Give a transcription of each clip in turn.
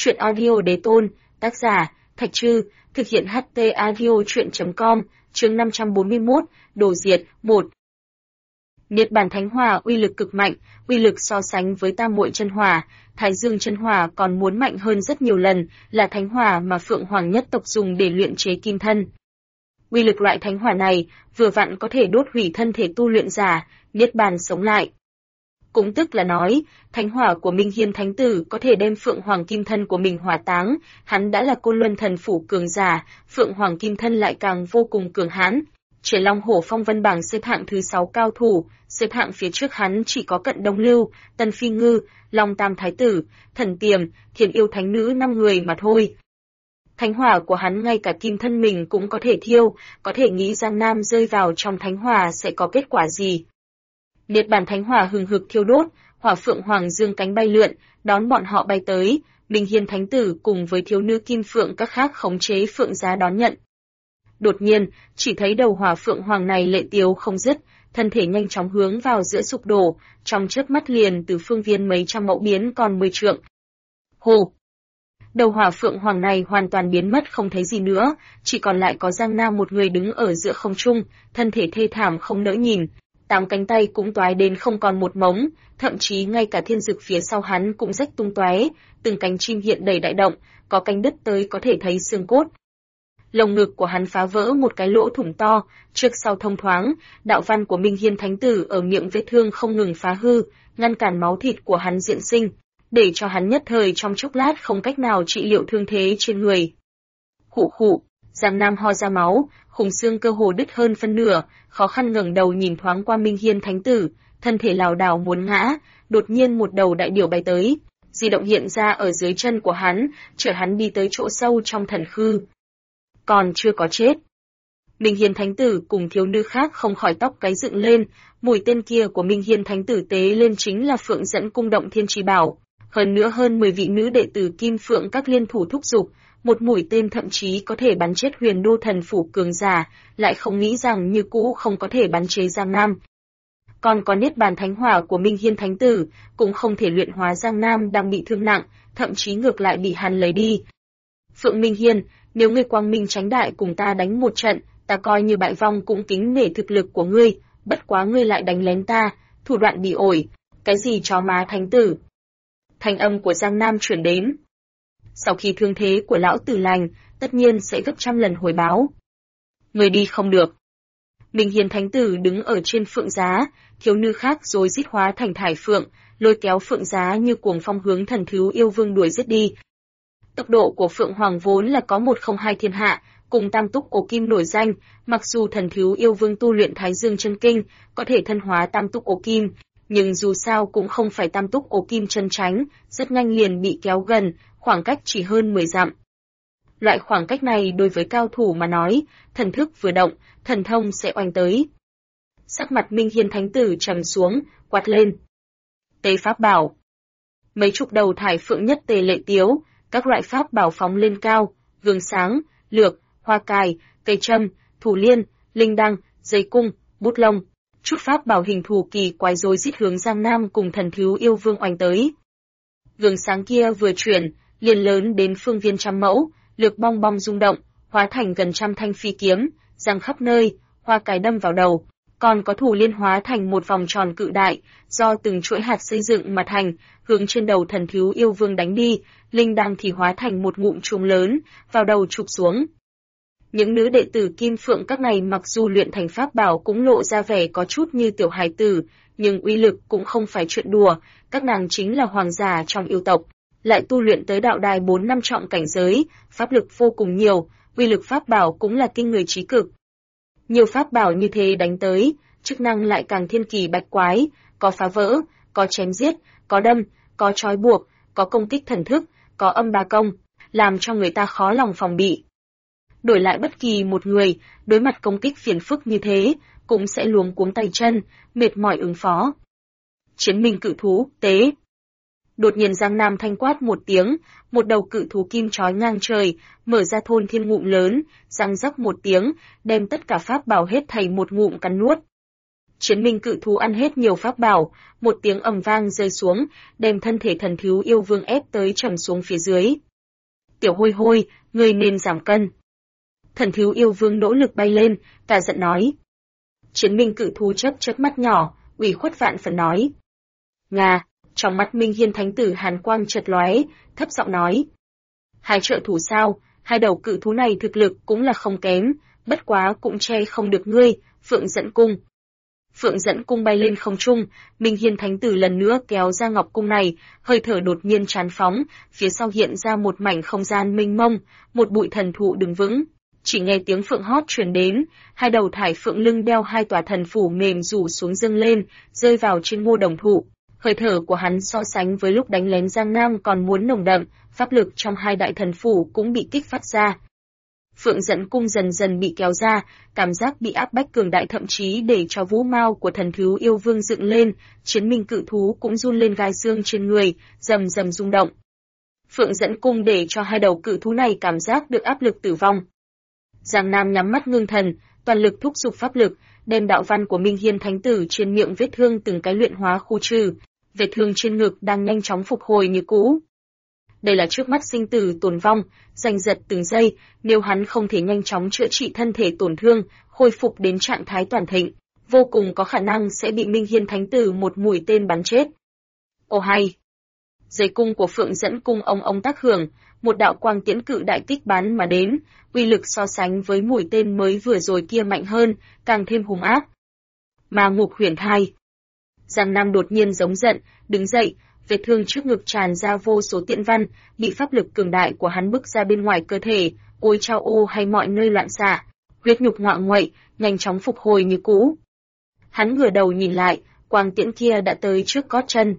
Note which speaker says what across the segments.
Speaker 1: Truyện audio đế tôn, tác giả, Thạch Trư, thực hiện HT audio truyện.com, chương 541, đồ diệt, 1. Niết bàn thánh hỏa uy lực cực mạnh, uy lực so sánh với tam muội chân hỏa, Thái Dương chân hỏa còn muốn mạnh hơn rất nhiều lần, là thánh hỏa mà Phượng Hoàng nhất tộc dùng để luyện chế kim thân. Uy lực loại thánh hỏa này vừa vặn có thể đốt hủy thân thể tu luyện giả, niết bàn sống lại. Cũng tức là nói, thánh hỏa của Minh Hiên Thánh Tử có thể đem Phượng Hoàng kim thân của mình hỏa táng, hắn đã là Côn Luân Thần Phủ cường giả, Phượng Hoàng kim thân lại càng vô cùng cường hãn. Triển Long Hổ Phong Vân bảng xếp hạng thứ 6 cao thủ, xếp hạng phía trước hắn chỉ có Cận Đông Lưu, Tân Phi Ngư, Long Tam Thái Tử, Thần Tiềm, Thiên Yêu Thánh Nữ 5 người mà thôi. Thánh hỏa của hắn ngay cả kim thân mình cũng có thể thiêu, có thể nghĩ Giang Nam rơi vào trong thánh hỏa sẽ có kết quả gì. Niết bàn thánh hỏa hừng hực thiêu đốt, hỏa Phượng Hoàng dương cánh bay lượn, đón bọn họ bay tới, Minh Hiên Thánh Tử cùng với thiếu nữ Kim Phượng các khác khống chế Phượng Giá đón nhận. Đột nhiên, chỉ thấy đầu hỏa Phượng Hoàng này lệ tiếu không dứt, thân thể nhanh chóng hướng vào giữa sụp đổ, trong chớp mắt liền từ phương viên mấy trăm mẫu biến còn 10 trượng. Hồ! Đầu hỏa Phượng Hoàng này hoàn toàn biến mất không thấy gì nữa, chỉ còn lại có Giang Nam một người đứng ở giữa không trung, thân thể thê thảm không nỡ nhìn, 8 cánh tay cũng toái đến không còn một mống, thậm chí ngay cả thiên dực phía sau hắn cũng rách tung tóe, từng cánh chim hiện đầy đại động, có cánh đứt tới có thể thấy xương cốt. Lồng ngực của hắn phá vỡ một cái lỗ thủng to, trước sau thông thoáng, đạo văn của Minh Hiên Thánh Tử ở miệng vết thương không ngừng phá hư, ngăn cản máu thịt của hắn diễn sinh, để cho hắn nhất thời trong chốc lát không cách nào trị liệu thương thế trên người. Khụ khụ, Giang Nam ho ra máu, khung xương cơ hồ đứt hơn phân nửa, khó khăn ngẩng đầu nhìn thoáng qua Minh Hiên Thánh Tử, thân thể lảo đảo muốn ngã, đột nhiên một đầu đại điểu bay tới, di động hiện ra ở dưới chân của hắn, chở hắn đi tới chỗ sâu trong thần khư. Còn chưa có chết. Minh Hiên Thánh Tử cùng thiếu nữ khác không khỏi tóc gáy dựng lên, mũi tên kia của Minh Hiên Thánh Tử tế lên chính là Phượng Dẫn Cung Động Thiên Trì Bảo, hơn nữa hơn 10 vị nữ đệ tử Kim Phượng các liên thủ thúc giục, một mũi tên thậm chí có thể bắn chết Huyền Đô Thần Phủ cường giả, lại không nghĩ rằng như cũ không có thể bắn chế Giang Nam. Còn có niết bàn thánh hỏa của Minh Hiên Thánh Tử, cũng không thể luyện hóa Giang Nam đang bị thương nặng, thậm chí ngược lại bị hắn lấy đi. Phượng Minh Hiên, nếu ngươi quang minh tránh đại cùng ta đánh một trận, ta coi như bại vong cũng kính nể thực lực của ngươi, bất quá ngươi lại đánh lén ta, thủ đoạn bị ổi, cái gì chó má thánh tử. Thanh âm của Giang Nam chuyển đến. Sau khi thương thế của lão tử lành, tất nhiên sẽ gấp trăm lần hồi báo. Người đi không được. Minh Hiên Thánh Tử đứng ở trên Phượng Giá, thiếu nữ khác rồi giết hóa thành thải phượng, lôi kéo Phượng Giá như cuồng phong hướng Thần Thú Yêu Vương đuổi giết đi. Tốc độ của Phượng Hoàng vốn là có 102 thiên hạ, cùng Tam Túc Cổ Kim nổi danh, mặc dù Thần Thú Yêu Vương tu luyện Thái Dương chân kinh, có thể thân hóa Tam Túc Cổ Kim, nhưng dù sao cũng không phải Tam Túc Cổ Kim chân tránh, rất nhanh liền bị kéo gần, khoảng cách chỉ hơn 10 dặm. Loại khoảng cách này đối với cao thủ mà nói, thần thức vừa động, thần thông sẽ oanh tới. Sắc mặt Minh Hiên Thánh Tử trầm xuống, quát lên. Tế pháp bảo. Mấy chục đầu thải phượng nhất tề lệ tiếu, các loại pháp bảo phóng lên cao, gương sáng, lược, hoa cài, cây châm, thủ liên, linh đăng, dây cung, bút lông. Chút pháp bảo hình thù kỳ quái rối rít hướng Giang Nam cùng Thần Thú Yêu Vương oanh tới. Gương sáng kia vừa chuyển, liền lớn đến phương viên trăm mẫu, lược bong bong rung động, hóa thành gần trăm thanh phi kiếm, giăng khắp nơi, hoa cài đâm vào đầu, còn có thủ liên hóa thành một vòng tròn cự đại, do từng chuỗi hạt xây dựng mà thành, hướng trên đầu Thần Thú Yêu Vương đánh đi, linh đăng thì hóa thành một ngụm chuông lớn, vào đầu chụp xuống. Những nữ đệ tử Kim Phượng các này mặc dù luyện thành pháp bảo cũng lộ ra vẻ có chút như tiểu hài tử, nhưng uy lực cũng không phải chuyện đùa, các nàng chính là hoàng giả trong yêu tộc, lại tu luyện tới đạo đài 4-5 trọng cảnh giới, pháp lực vô cùng nhiều, uy lực pháp bảo cũng là kinh người trí cực. Nhiều pháp bảo như thế đánh tới, chức năng lại càng thiên kỳ bách quái, có phá vỡ, có chém giết, có đâm, có trói buộc, có công kích thần thức, có âm ba công, làm cho người ta khó lòng phòng bị. Đổi lại bất kỳ một người, đối mặt công kích phiền phức như thế, cũng sẽ luống cuống tay chân, mệt mỏi ứng phó. Chiến minh cự thú, tế. Đột nhiên Giang Nam thanh quát một tiếng, một đầu cự thú kim chói ngang trời, mở ra thôn thiên ngụm lớn, răng rắc một tiếng, đem tất cả pháp bảo hết thảy một ngụm cắn nuốt. Chiến minh cự thú ăn hết nhiều pháp bảo, một tiếng ầm vang rơi xuống, đem thân thể Thần Thú Yêu Vương ép tới trầm xuống phía dưới. Tiểu hôi hôi, ngươi nên giảm cân. Thần thiếu yêu vương nỗ lực bay lên, cả giận nói. Chiến minh cự thú chớp mắt nhỏ, ủy khuất vạn phần nói. Ngà, trong mắt Minh Hiên thánh tử hàn quang chợt lóe, thấp giọng nói. Hai trợ thủ sao, hai đầu cự thú này thực lực cũng là không kém, bất quá cũng che không được ngươi, Phượng Dẫn Cung. Phượng Dẫn Cung bay lên không trung, Minh Hiên thánh tử lần nữa kéo ra ngọc cung này, hơi thở đột nhiên tràn phóng, phía sau hiện ra một mảnh không gian mênh mông, một bụi thần thụ đứng vững. Chỉ nghe tiếng phượng hót truyền đến, hai đầu thải phượng lưng đeo hai tòa thần phủ mềm rủ xuống dâng lên, rơi vào trên ngô đồng thụ. Hơi thở của hắn so sánh với lúc đánh lén Giang Nam còn muốn nồng đậm, pháp lực trong hai đại thần phủ cũng bị kích phát ra. Phượng Dẫn Cung dần dần bị kéo ra, cảm giác bị áp bách cường đại thậm chí để cho vũ mao của thần thú yêu vương dựng lên, chiến minh cự thú cũng run lên gai xương trên người, rầm rầm rung động. Phượng Dẫn Cung để cho hai đầu cự thú này cảm giác được áp lực tử vong. Giang Nam nhắm mắt ngưng thần, toàn lực thúc giục pháp lực, đem đạo văn của Minh Hiên thánh tử trên miệng vết thương từng cái luyện hóa khu trừ, vết thương trên ngực đang nhanh chóng phục hồi như cũ. Đây là trước mắt sinh tử tồn vong, giành giật từng giây, nếu hắn không thể nhanh chóng chữa trị thân thể tổn thương, khôi phục đến trạng thái toàn thịnh, vô cùng có khả năng sẽ bị Minh Hiên thánh tử một mũi tên bắn chết. Ô hay! Dây cung của Phượng Dẫn Cung ông tác hưởng, một đạo quang tiễn cự đại kích bắn mà đến, uy lực so sánh với mũi tên mới vừa rồi kia mạnh hơn, càng thêm hung ác. Ma Ngục Huyền Thai. Giang Nam đột nhiên giống giận, đứng dậy, vết thương trước ngực tràn ra vô số tiện văn, bị pháp lực cường đại của hắn bức ra bên ngoài cơ thể, ôi chao ô hay mọi nơi loạn xạ, huyết nhục ngoạ nguậy, nhanh chóng phục hồi như cũ. Hắn ngửa đầu nhìn lại, quang tiễn kia đã tới trước gót chân.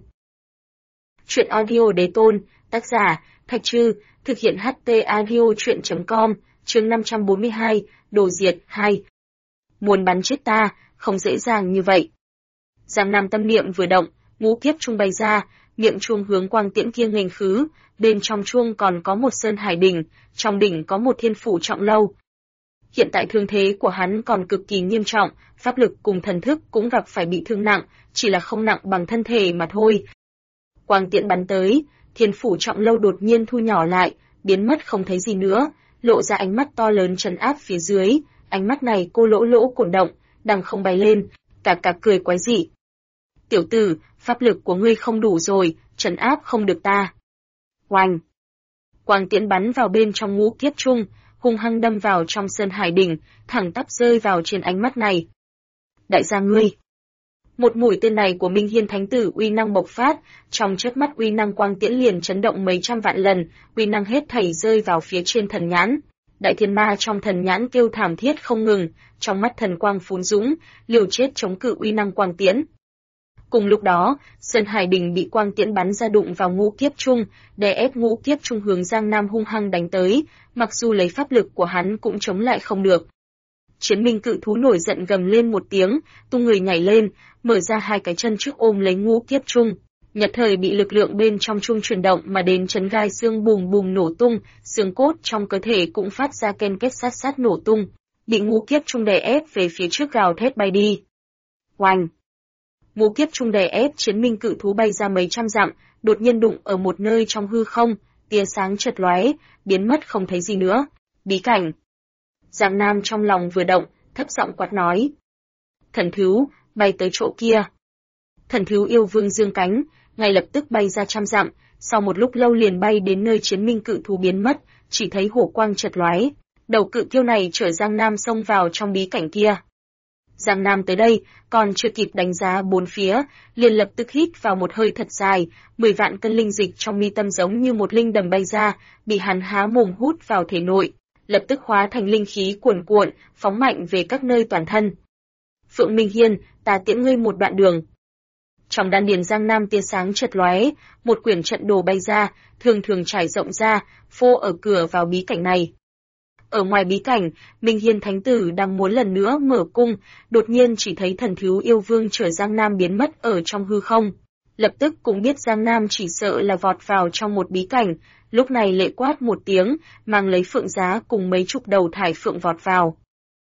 Speaker 1: Chuyện audio đế tôn, tác giả, Thạch Trư, thực hiện HT audio chuyện.com, chương 542, đồ diệt 2. Muốn bắn chết ta, không dễ dàng như vậy. Giang Nam tâm niệm vừa động, ngũ kiếp trung bay ra, miệng chuông hướng quang tiễn kia nghênh khứ, bên trong chuông còn có một sơn hải đỉnh, trong đỉnh có một thiên phủ trọng lâu. Hiện tại thương thế của hắn còn cực kỳ nghiêm trọng, pháp lực cùng thần thức cũng gặp phải bị thương nặng, chỉ là không nặng bằng thân thể mà thôi. Quang tiễn bắn tới, thiên phủ trọng lâu đột nhiên thu nhỏ lại, biến mất không thấy gì nữa, lộ ra ánh mắt to lớn trấn áp phía dưới, ánh mắt này cô lỗ lỗ cuộn động, đằng không bay lên, cả cười quái dị. Tiểu tử, pháp lực của ngươi không đủ rồi, trấn áp không được ta. Oanh! Quang tiễn bắn vào bên trong ngũ kiếp trung, hung hăng đâm vào trong sơn hải đỉnh, thẳng tắp rơi vào trên ánh mắt này. Đại gia ngươi! Một mũi tên này của Minh Hiên thánh tử uy năng bộc phát, trong chớp mắt uy năng quang tiễn liền chấn động mấy trăm vạn lần, uy năng hết thảy rơi vào phía trên thần nhãn. Đại thiên ma trong thần nhãn kêu thảm thiết không ngừng, trong mắt thần quang phún dũng, liều chết chống cự uy năng quang tiễn. Cùng lúc đó, sơn hải đỉnh bị quang tiễn bắn ra đụng vào ngũ kiếp trung, đè ép ngũ kiếp trung hướng Giang Nam hung hăng đánh tới, mặc dù lấy pháp lực của hắn cũng chống lại không được. Chiến minh cự thú nổi giận gầm lên một tiếng, tung người nhảy lên, mở ra hai cái chân trước ôm lấy ngũ kiếp trung. Nhật thời bị lực lượng bên trong trung chuyển động mà đến chấn gai xương bùm bùm nổ tung, xương cốt trong cơ thể cũng phát ra ken kết sát nổ tung, bị ngũ kiếp trung đè ép về phía trước gào thét bay đi. Oanh! Ngũ kiếp trung đè ép chiến minh cự thú bay ra mấy trăm dặm, đột nhiên đụng ở một nơi trong hư không, tia sáng chợt lóe, biến mất không thấy gì nữa. Bí cảnh. Giang Nam trong lòng vừa động, thấp giọng quát nói. Thần thú, bay tới chỗ kia. Thần thú yêu vương dương cánh, ngay lập tức bay ra trăm dặm, sau một lúc lâu liền bay đến nơi chiến minh cự thú biến mất, chỉ thấy hổ quang chợt lóe, đầu cự kiêu này chở Giang Nam xông vào trong bí cảnh kia. Giang Nam tới đây, còn chưa kịp đánh giá bốn phía, liền lập tức hít vào một hơi thật dài, 10 vạn cân linh dịch trong mi tâm giống như một linh đầm bay ra, bị hắn há mồm hút vào thể nội, lập tức hóa thành linh khí cuồn cuộn, phóng mạnh về các nơi toàn thân. Phượng Minh Hiên, ta tiễn ngươi một đoạn đường. Trong đan điền Giang Nam tia sáng chợt lóe, một quyển trận đồ bay ra, thường trải rộng ra, phô ở cửa vào bí cảnh này. Ở ngoài bí cảnh, Minh Hiên thánh tử đang muốn lần nữa mở cung, đột nhiên chỉ thấy thần thú yêu vương chở Giang Nam biến mất ở trong hư không. Lập tức cũng biết Giang Nam chỉ sợ là vọt vào trong một bí cảnh, lúc này lệ quát một tiếng, mang lấy phượng giá cùng mấy chục đầu thải phượng vọt vào.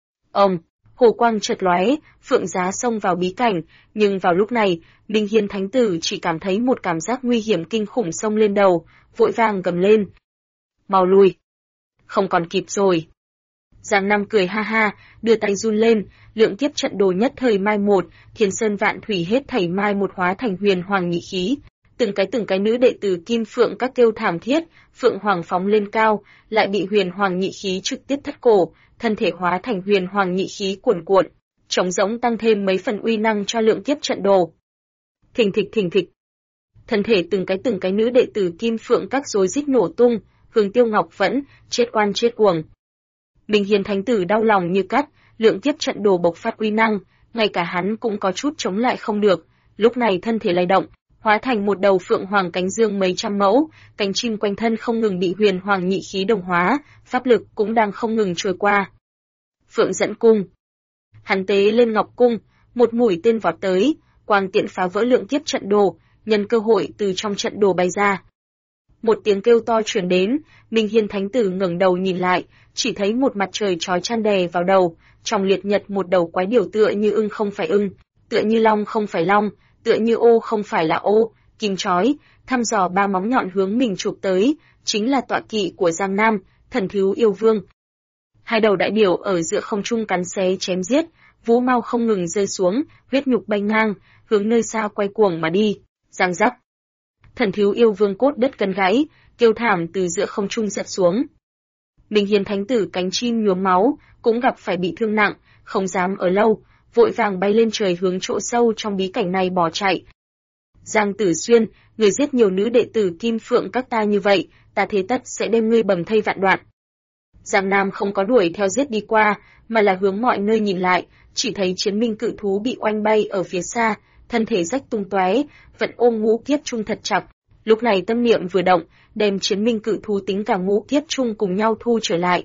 Speaker 1: Hồ quang chợt lóe, phượng giá xông vào bí cảnh, nhưng vào lúc này, Minh Hiên thánh tử chỉ cảm thấy một cảm giác nguy hiểm kinh khủng xông lên đầu, vội vàng gầm lên. mau lui. Không còn kịp rồi. Giang Nam cười ha ha, đưa tay run lên, lượng kiếp trận đồ nhất thời mai một, thiên sơn vạn thủy hết thảy mai một hóa thành huyền hoàng nhị khí. Từng cái nữ đệ tử Kim Phượng các kêu thảm thiết, Phượng Hoàng phóng lên cao, lại bị huyền hoàng nhị khí trực tiếp thất cổ, thân thể hóa thành huyền hoàng nhị khí cuồn cuộn, trống rỗng tăng thêm mấy phần uy năng cho lượng kiếp trận đồ. Thình thịch. Thân thể từng cái nữ đệ tử Kim Phượng các rối rít nổ tung, Hương Tiêu Ngọc vẫn chết oan chết uổng. Minh Hiên Thánh Tử đau lòng như cắt, lượng kiếp trận đồ bộc phát uy năng, ngay cả hắn cũng có chút chống lại không được, lúc này thân thể lay động, hóa thành một đầu phượng hoàng cánh dương mấy trăm mẫu, cánh chim quanh thân không ngừng bị huyền hoàng nhị khí đồng hóa, pháp lực cũng đang không ngừng trôi qua. Phượng dẫn cung. Hắn tế lên ngọc cung, một mũi tên vọt tới, quang tiện phá vỡ lượng kiếp trận đồ, nhân cơ hội từ trong trận đồ bay ra. Một tiếng kêu to truyền đến, Minh Hiên Thánh Tử ngẩng đầu nhìn lại, chỉ thấy một mặt trời chói chang đè vào đầu, trong liệt nhật một đầu quái điểu tựa như ưng không phải ưng, tựa như long không phải long, tựa như ô không phải là ô, kim chói, thăm dò ba móng nhọn hướng mình chụp tới, chính là tọa kỵ của Giang Nam, Thần Thiếu Yêu Vương. Hai đầu đại điểu ở giữa không trung cắn xé chém giết, vũ mao không ngừng rơi xuống, huyết nhục bay ngang, hướng nơi xa quay cuồng mà đi. Giang rắc. Thần Thiếu Yêu Vương cốt đất cân gãy, kêu thảm từ giữa không trung giật xuống. Minh Hiên Thánh Tử cánh chim nhuốm máu, cũng gặp phải bị thương nặng, không dám ở lâu, vội vàng bay lên trời hướng chỗ sâu trong bí cảnh này bỏ chạy. Giang Tử Xuyên, người giết nhiều nữ đệ tử Kim Phượng các ta như vậy, ta thế tất sẽ đem ngươi bầm thây vạn đoạn. Giang Nam không có đuổi theo giết đi qua, mà là hướng mọi nơi nhìn lại, chỉ thấy chiến minh cự thú bị oanh bay ở phía xa, thân thể rách tung tóe, vẫn ôm ngũ kiếp chung thật chặt. Lúc này tâm niệm vừa động, đem chiến minh cự thú tính cả ngũ kiếp chung cùng nhau thu trở lại.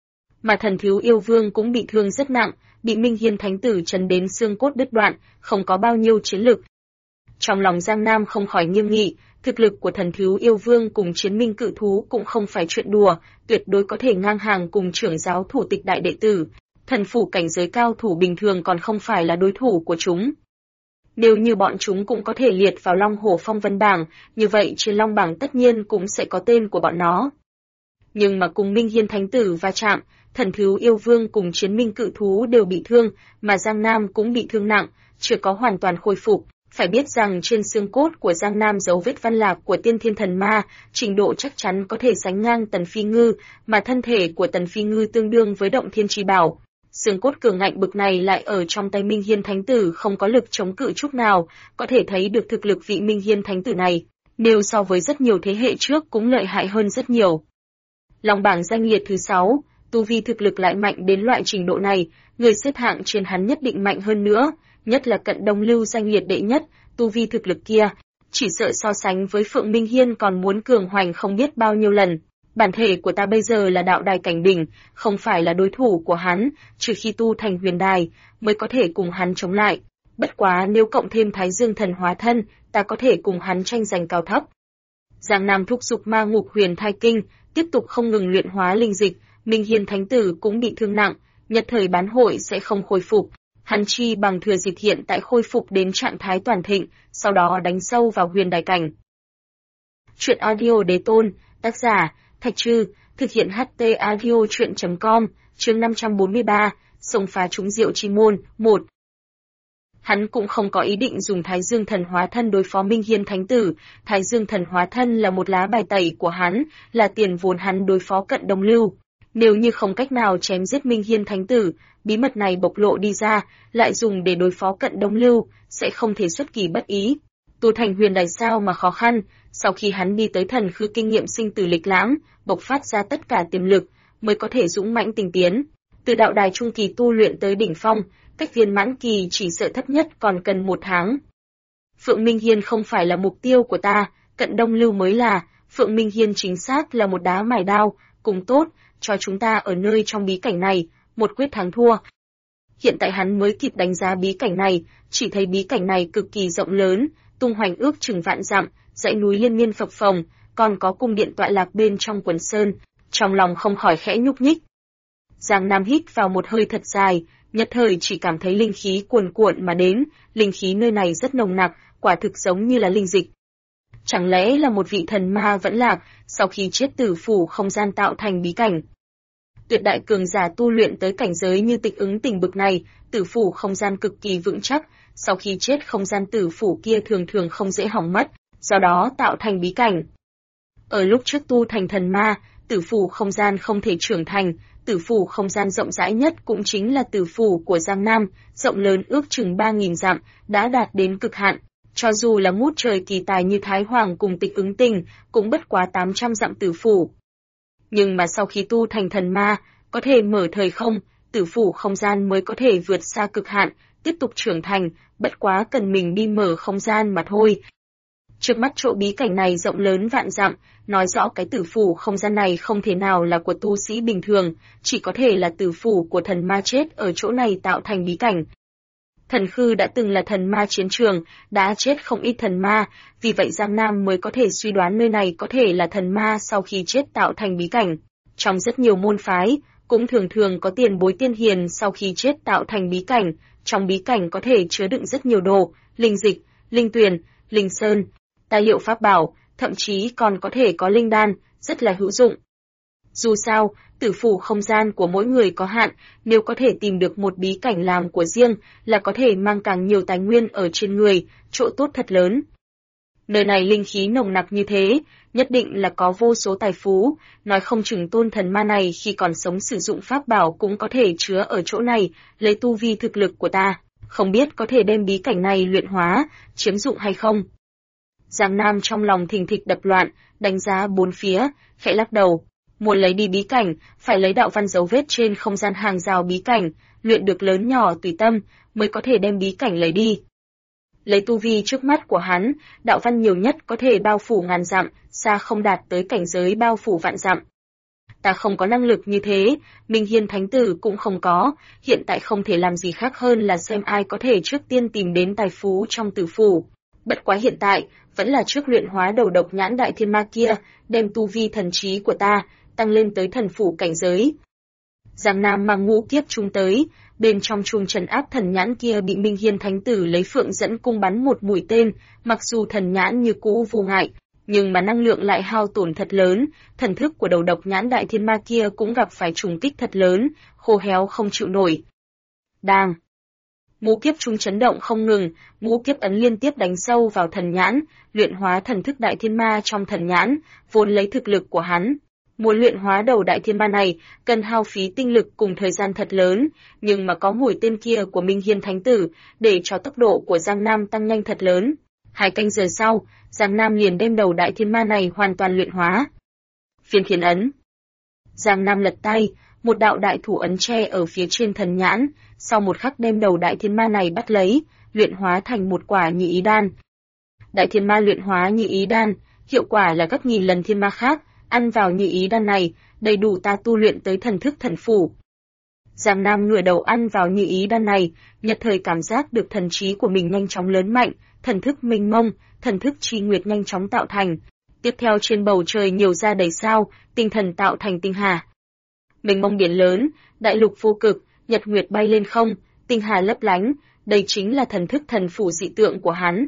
Speaker 1: Mà Thần Thiếu Yêu Vương cũng bị thương rất nặng, bị Minh Hiên Thánh Tử trấn đến xương cốt đứt đoạn, không có bao nhiêu chiến lực. Trong lòng Giang Nam không khỏi nghiêm nghị, thực lực của Thần Thiếu Yêu Vương cùng chiến minh cự thú cũng không phải chuyện đùa, tuyệt đối có thể ngang hàng cùng trưởng giáo thủ tịch đại đệ tử. Thần phủ cảnh giới cao thủ bình thường còn không phải là đối thủ của chúng. Nếu như bọn chúng cũng có thể liệt vào Long Hổ Phong Vân bảng, như vậy trên Long bảng tất nhiên cũng sẽ có tên của bọn nó. Nhưng mà cùng Minh Hiên Thánh Tử va chạm, Thần Thiếu Yêu Vương cùng chiến minh cự thú đều bị thương, mà Giang Nam cũng bị thương nặng, chưa có hoàn toàn khôi phục. Phải biết rằng trên xương cốt của Giang Nam dấu vết văn lạc của tiên thiên thần ma, trình độ chắc chắn có thể sánh ngang Tần Phi Ngư, mà thân thể của Tần Phi Ngư tương đương với Động Thiên Chi Bảo. Xương cốt cường ngạnh bực này lại ở trong tay Minh Hiên Thánh Tử không có lực chống cự chút nào, có thể thấy được thực lực vị Minh Hiên Thánh Tử này, nếu so với rất nhiều thế hệ trước cũng lợi hại hơn rất nhiều. Long bảng danh liệt thứ 6, tu vi thực lực lại mạnh đến loại trình độ này, người xếp hạng trên hắn nhất định mạnh hơn nữa, nhất là Cận Đông Lưu danh liệt đệ nhất, tu vi thực lực kia, chỉ sợ so sánh với Phượng Minh Hiên còn muốn cường hoành không biết bao nhiêu lần. Bản thể của ta bây giờ là đạo đài cảnh đỉnh, không phải là đối thủ của hắn, trừ khi tu thành huyền đài, mới có thể cùng hắn chống lại. Bất quá nếu cộng thêm Thái Dương thần hóa thân, ta có thể cùng hắn tranh giành cao thấp. Giang Nam thúc giục ma ngục huyền thai kinh, tiếp tục không ngừng luyện hóa linh dịch, Minh Hiên Thánh Tử cũng bị thương nặng, nhất thời bán hội sẽ không khôi phục. Hắn chi bằng thừa dịp hiện tại khôi phục đến trạng thái toàn thịnh, sau đó đánh sâu vào huyền đài cảnh. Chuyện audio Đế Tôn, tác giả Thạch Trư, thực hiện HT audio truyện.com, chương 543, xông phá trúng diệu chi môn, 1. Hắn cũng không có ý định dùng Thái Dương thần hóa thân đối phó Minh Hiên Thánh Tử, Thái Dương thần hóa thân là một lá bài tẩy của hắn, là tiền vốn hắn đối phó Cận Đông Lưu. Nếu như không cách nào chém giết Minh Hiên Thánh Tử, bí mật này bộc lộ đi ra, lại dùng để đối phó Cận Đông Lưu, sẽ không thể xuất kỳ bất ý. Tu thành huyền đài sao mà khó khăn, sau khi hắn đi tới thần khư kinh nghiệm sinh tử lịch lãm, bộc phát ra tất cả tiềm lực, mới có thể dũng mãnh tinh tiến. Từ đạo đài trung kỳ tu luyện tới đỉnh phong, cách viên mãn kỳ chỉ sợ thấp nhất còn cần 1 tháng. Phượng Minh Hiên không phải là mục tiêu của ta, Cận Đông Lưu mới là, Phượng Minh Hiên chính xác là một đá mài đao, cùng tốt, cho chúng ta ở nơi trong bí cảnh này, một quyết thắng thua. Hiện tại hắn mới kịp đánh giá bí cảnh này, chỉ thấy bí cảnh này cực kỳ rộng lớn, tung hoành ước chừng vạn dặm, dãy núi liên miên phập phồng, còn có cung điện tọa lạc bên trong quần sơn, trong lòng không khỏi khẽ nhúc nhích. Giang Nam hít vào một hơi thật dài, nhất thời chỉ cảm thấy linh khí cuồn cuộn mà đến, linh khí nơi này rất nồng nặc, quả thực giống như là linh dịch. Chẳng lẽ là một vị thần ma vẫn lạc, sau khi chết tử phủ không gian tạo thành bí cảnh? Tuyệt đại cường giả tu luyện tới cảnh giới như Tịch Ứng Tình bực này, tử phủ không gian cực kỳ vững chắc, sau khi chết không gian tử phủ kia thường thường không dễ hỏng mất, do đó tạo thành bí cảnh. Ở lúc trước tu thành thần ma, tử phủ không gian không thể trưởng thành, tử phủ không gian rộng rãi nhất cũng chính là tử phủ của Giang Nam, rộng lớn ước chừng 3.000 dặm, đã đạt đến cực hạn. Cho dù là ngút trời kỳ tài như Thái Hoàng cùng Tịch Ứng Tình, cũng bất quá 800 dặm tử phủ. Nhưng mà sau khi tu thành thần ma, có thể mở thời không, tử phủ không gian mới có thể vượt xa cực hạn, tiếp tục trưởng thành, bất quá cần mình đi mở không gian mà thôi. Trước mắt chỗ bí cảnh này rộng lớn vạn dặm, nói rõ cái tử phủ không gian này không thể nào là của tu sĩ bình thường, chỉ có thể là tử phủ của thần ma chết ở chỗ này tạo thành bí cảnh. Thần Khư đã từng là thần ma chiến trường, đã chết không ít thần ma, vì vậy Giang Nam mới có thể suy đoán nơi này có thể là thần ma sau khi chết tạo thành bí cảnh. Trong rất nhiều môn phái, cũng thường thường có tiền bối tiên hiền sau khi chết tạo thành bí cảnh, trong bí cảnh có thể chứa đựng rất nhiều đồ, linh dịch, linh tuyền, linh sơn, tài liệu pháp bảo, thậm chí còn có thể có linh đan, rất là hữu dụng. Dù sao, tử phủ không gian của mỗi người có hạn, nếu có thể tìm được một bí cảnh làm của riêng, là có thể mang càng nhiều tài nguyên ở trên người, chỗ tốt thật lớn. Nơi này linh khí nồng nặc như thế, nhất định là có vô số tài phú, nói không chừng tôn thần ma này khi còn sống sử dụng pháp bảo cũng có thể chứa ở chỗ này, lấy tu vi thực lực của ta, không biết có thể đem bí cảnh này luyện hóa, chiếm dụng hay không. Giang Nam trong lòng thình thịch đập loạn, đánh giá bốn phía, khẽ lắc đầu. Muốn lấy đi bí cảnh, phải lấy đạo văn dấu vết trên không gian hàng rào bí cảnh, luyện được lớn nhỏ tùy tâm, mới có thể đem bí cảnh lấy đi. Lấy tu vi trước mắt của hắn, đạo văn nhiều nhất có thể bao phủ ngàn dặm, xa không đạt tới cảnh giới bao phủ vạn dặm. Ta không có năng lực như thế, Minh Hiên Thánh Tử cũng không có, hiện tại không thể làm gì khác hơn là xem ai có thể trước tiên tìm đến tài phú trong tử phủ. Bất quá hiện tại, vẫn là trước luyện hóa đầu độc nhãn đại thiên ma kia, đem tu vi thần trí của ta, tăng lên tới thần phủ cảnh giới. Giang Nam mang ngũ kiếp trung tới, bên trong chuông trấn áp thần nhãn kia bị Minh Hiên Thánh Tử lấy phượng dẫn cung bắn một mũi tên, mặc dù thần nhãn như cũ vô ngại, nhưng mà năng lượng lại hao tổn thật lớn, thần thức của đầu độc nhãn đại thiên ma kia cũng gặp phải trùng kích thật lớn, khô héo không chịu nổi. Đang ngũ kiếp trung chấn động không ngừng, ngũ kiếp ấn liên tiếp đánh sâu vào thần nhãn, luyện hóa thần thức đại thiên ma trong thần nhãn, vốn lấy thực lực của hắn. Muốn luyện hóa đầu đại thiên ma này, cần hao phí tinh lực cùng thời gian thật lớn, nhưng mà có mũi tên kia của Minh Hiên Thánh Tử, để cho tốc độ của Giang Nam tăng nhanh thật lớn. 2 canh giờ sau, Giang Nam liền đem đầu đại thiên ma này hoàn toàn luyện hóa. Phiên thiên ấn. Giang Nam lật tay, một đạo đại thủ ấn che ở phía trên thần nhãn, sau một khắc đem đầu đại thiên ma này bắt lấy, luyện hóa thành một quả nhị ý đan. Đại thiên ma luyện hóa nhị ý đan, hiệu quả là gấp nghìn lần thiên ma khác, ăn vào nhị ý đan này, đầy đủ ta tu luyện tới thần thức thần phủ. Giang Nam ngửa đầu ăn vào nhị ý đan này, nhất thời cảm giác được thần trí của mình nhanh chóng lớn mạnh, thần thức mênh mông, thần thức chi nguyệt nhanh chóng tạo thành. Tiếp theo trên bầu trời nhiều ra đầy sao, tinh thần tạo thành tinh hà. Mênh mông biển lớn, đại lục vô cực, nhật nguyệt bay lên không, tinh hà lấp lánh, đây chính là thần thức thần phủ dị tượng của hắn.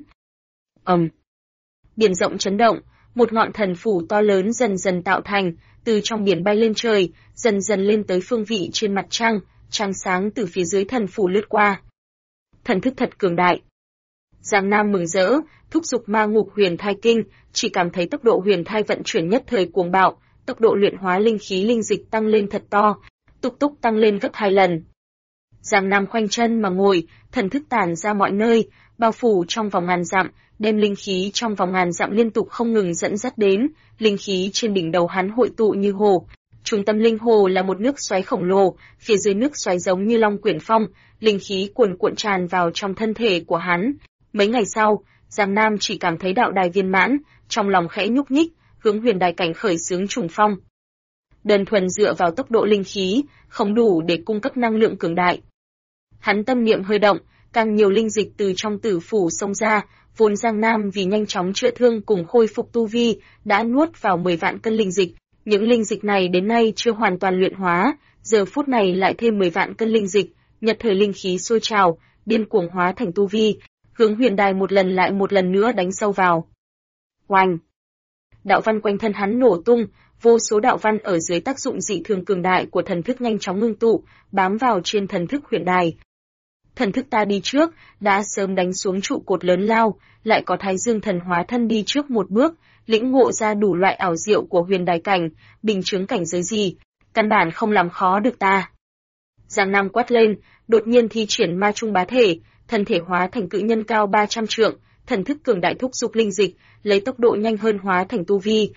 Speaker 1: Biển rộng chấn động, một ngọn thần phủ to lớn dần dần tạo thành, từ trong biển bay lên trời, dần dần lên tới phương vị trên mặt trăng, trăng sáng từ phía dưới thần phủ lướt qua. Thần thức thật cường đại. Giang Nam mừng rỡ, thúc giục ma ngục huyền thai kinh, chỉ cảm thấy tốc độ huyền thai vận chuyển nhất thời cuồng bạo, tốc độ luyện hóa linh khí linh dịch tăng lên thật to, túc túc tăng lên gấp 2 lần. Giang Nam khoanh chân mà ngồi, thần thức tản ra mọi nơi, bao phủ trong vòng ngàn dặm, đem linh khí trong vòng ngàn dặm liên tục không ngừng dẫn dắt đến, linh khí trên đỉnh đầu hắn hội tụ như hồ. Trung tâm linh hồ là một nước xoáy khổng lồ, phía dưới nước xoáy giống như long quyển phong, linh khí cuồn cuộn tràn vào trong thân thể của hắn. Mấy ngày sau, Giang Nam chỉ cảm thấy đạo đài viên mãn, trong lòng khẽ nhúc nhích, hướng huyền đài cảnh khởi xướng trùng phong. Đơn thuần dựa vào tốc độ linh khí, không đủ để cung cấp năng lượng cường đại. Hắn tâm niệm hơi động, càng nhiều linh dịch từ trong tử phủ xông ra, vốn Giang Nam vì nhanh chóng chữa thương cùng khôi phục tu vi, đã nuốt vào 10 vạn cân linh dịch. Những linh dịch này đến nay chưa hoàn toàn luyện hóa, giờ phút này lại thêm 10 vạn cân linh dịch, nhật thời linh khí sôi trào, điên cuồng hóa thành tu vi, hướng huyền đài một lần lại một lần nữa đánh sâu vào. Oanh! Đạo văn quanh thân hắn nổ tung, vô số đạo văn ở dưới tác dụng dị thường cường đại của thần thức nhanh chóng ngưng tụ, bám vào trên thần thức huyền đài. Thần thức ta đi trước, đã sớm đánh xuống trụ cột lớn lao, lại có Thái Dương thần hóa thân đi trước một bước, lĩnh ngộ ra đủ loại ảo diệu của huyền đài cảnh, bình chứng cảnh giới gì, căn bản không làm khó được ta. Giang Nam quát lên, đột nhiên thi triển ma trung bá thể, thân thể hóa thành cự nhân cao 300 trượng, thần thức cường đại thúc dục linh dịch, lấy tốc độ nhanh hơn hóa thành tu vi.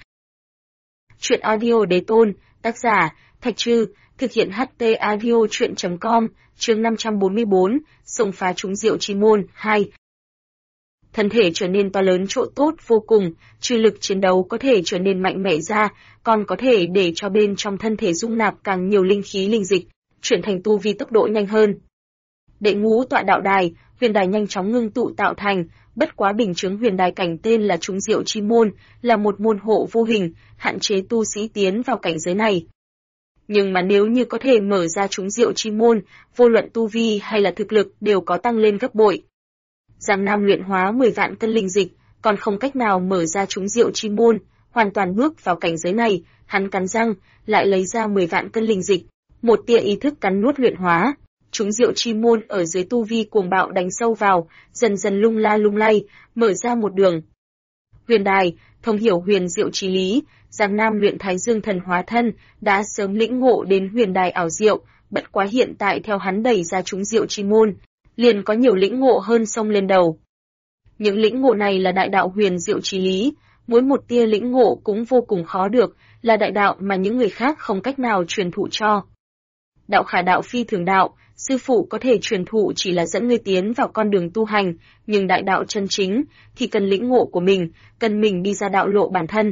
Speaker 1: Truyện audio đế tôn, tác giả, Thạch Trư, thực hiện HT audio truyện.com, chương 544, xông phá trúng diệu chi môn, 2. Thân thể trở nên to lớn chỗ tốt vô cùng, trừ lực chiến đấu có thể trở nên mạnh mẽ ra, còn có thể để cho bên trong thân thể dung nạp càng nhiều linh khí linh dịch, chuyển thành tu vi tốc độ nhanh hơn. Đệ ngũ tọa đạo đài, huyền đài nhanh chóng ngưng tụ tạo thành, bất quá bình chứng huyền đài cảnh tên là trúng diệu chi môn, là một môn hộ vô hình, hạn chế tu sĩ tiến vào cảnh giới này. Nhưng mà nếu như có thể mở ra trúng diệu chi môn, vô luận tu vi hay là thực lực đều có tăng lên gấp bội. Giang Nam luyện hóa 10 vạn cân linh dịch, còn không cách nào mở ra trúng diệu chi môn, hoàn toàn bước vào cảnh giới này, hắn cắn răng, lại lấy ra 10 vạn cân linh dịch, một tia ý thức cắn nuốt luyện hóa. Trúng diệu chi môn ở dưới tu vi cuồng bạo đánh sâu vào, dần dần lung la lung lay, mở ra một đường. Huyền đài, thông hiểu huyền diệu chí lý, Giang Nam luyện Thái Dương thần hóa thân, đã sớm lĩnh ngộ đến huyền đài ảo diệu, bất quá hiện tại theo hắn đẩy ra trúng diệu chi môn, liền có nhiều lĩnh ngộ hơn xông lên đầu. Những lĩnh ngộ này là đại đạo huyền diệu chí lý, mỗi một tia lĩnh ngộ cũng vô cùng khó được, là đại đạo mà những người khác không cách nào truyền thụ cho. Đạo khả đạo phi thường đạo, sư phụ có thể truyền thụ chỉ là dẫn ngươi tiến vào con đường tu hành, nhưng đại đạo chân chính thì cần lĩnh ngộ của mình, cần mình đi ra đạo lộ bản thân.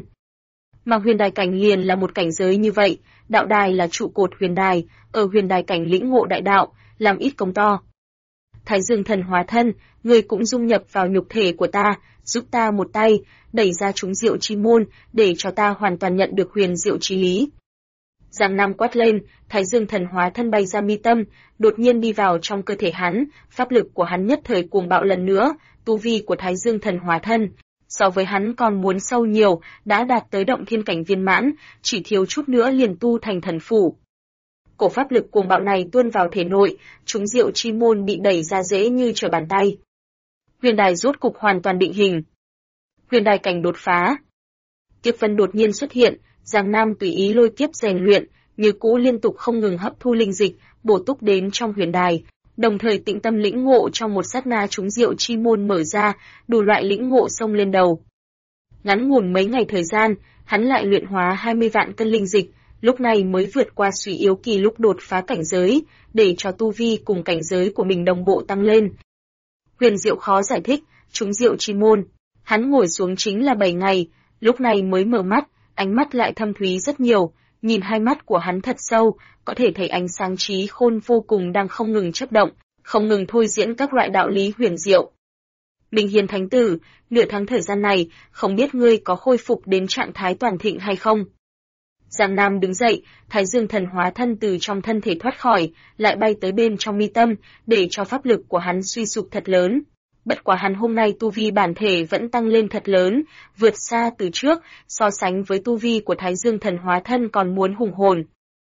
Speaker 1: Mà huyền đài cảnh liền là một cảnh giới như vậy, đạo đài là trụ cột huyền đài, ở huyền đài cảnh lĩnh ngộ đại đạo, làm ít công to. Thái Dương thần hóa thân, ngươi cũng dung nhập vào nhục thể của ta, giúp ta một tay, đẩy ra trúng diệu chi môn, để cho ta hoàn toàn nhận được huyền diệu chí lý. Giang Nam quát lên, Thái Dương thần hóa thân bay ra mi tâm, đột nhiên đi vào trong cơ thể hắn, pháp lực của hắn nhất thời cuồng bạo lần nữa, tu vi của Thái Dương thần hóa thân so với hắn còn muốn sâu nhiều, đã đạt tới động thiên cảnh viên mãn, chỉ thiếu chút nữa liền tu thành thần phủ. Cổ pháp lực cuồng bạo này tuôn vào thể nội, trúng diệu chi môn bị đẩy ra dễ như trở bàn tay. Huyền đài rốt cục hoàn toàn định hình. Huyền đài cảnh đột phá. Kiếp vân đột nhiên xuất hiện, Giang Nam tùy ý lôi kiếp rèn luyện, như cũ liên tục không ngừng hấp thu linh dịch, bổ túc đến trong huyền đài, đồng thời tĩnh tâm lĩnh ngộ trong một sát na trúng diệu chi môn mở ra, đủ loại lĩnh ngộ xông lên đầu. Ngắn ngủn mấy ngày thời gian, hắn lại luyện hóa 20 vạn cân linh dịch, lúc này mới vượt qua suy yếu kỳ lúc đột phá cảnh giới, để cho tu vi cùng cảnh giới của mình đồng bộ tăng lên. Huyền diệu khó giải thích, trúng diệu chi môn. Hắn ngồi xuống chính là 7 ngày, lúc này mới mở mắt, ánh mắt lại thâm thúy rất nhiều, nhìn hai mắt của hắn thật sâu, có thể thấy ánh sáng trí khôn vô cùng đang không ngừng chớp động, không ngừng thôi diễn các loại đạo lý huyền diệu. Minh Hiên Thánh Tử, nửa tháng thời gian này, không biết ngươi có khôi phục đến trạng thái toàn thịnh hay không? Giang Nam đứng dậy, Thái Dương thần hóa thân từ trong thân thể thoát khỏi, lại bay tới bên trong mi tâm, để cho pháp lực của hắn suy sụp thật lớn. Bất quá hắn hôm nay tu vi bản thể vẫn tăng lên thật lớn, vượt xa từ trước, so sánh với tu vi của Thái Dương thần hóa thân còn muốn hùng hồn.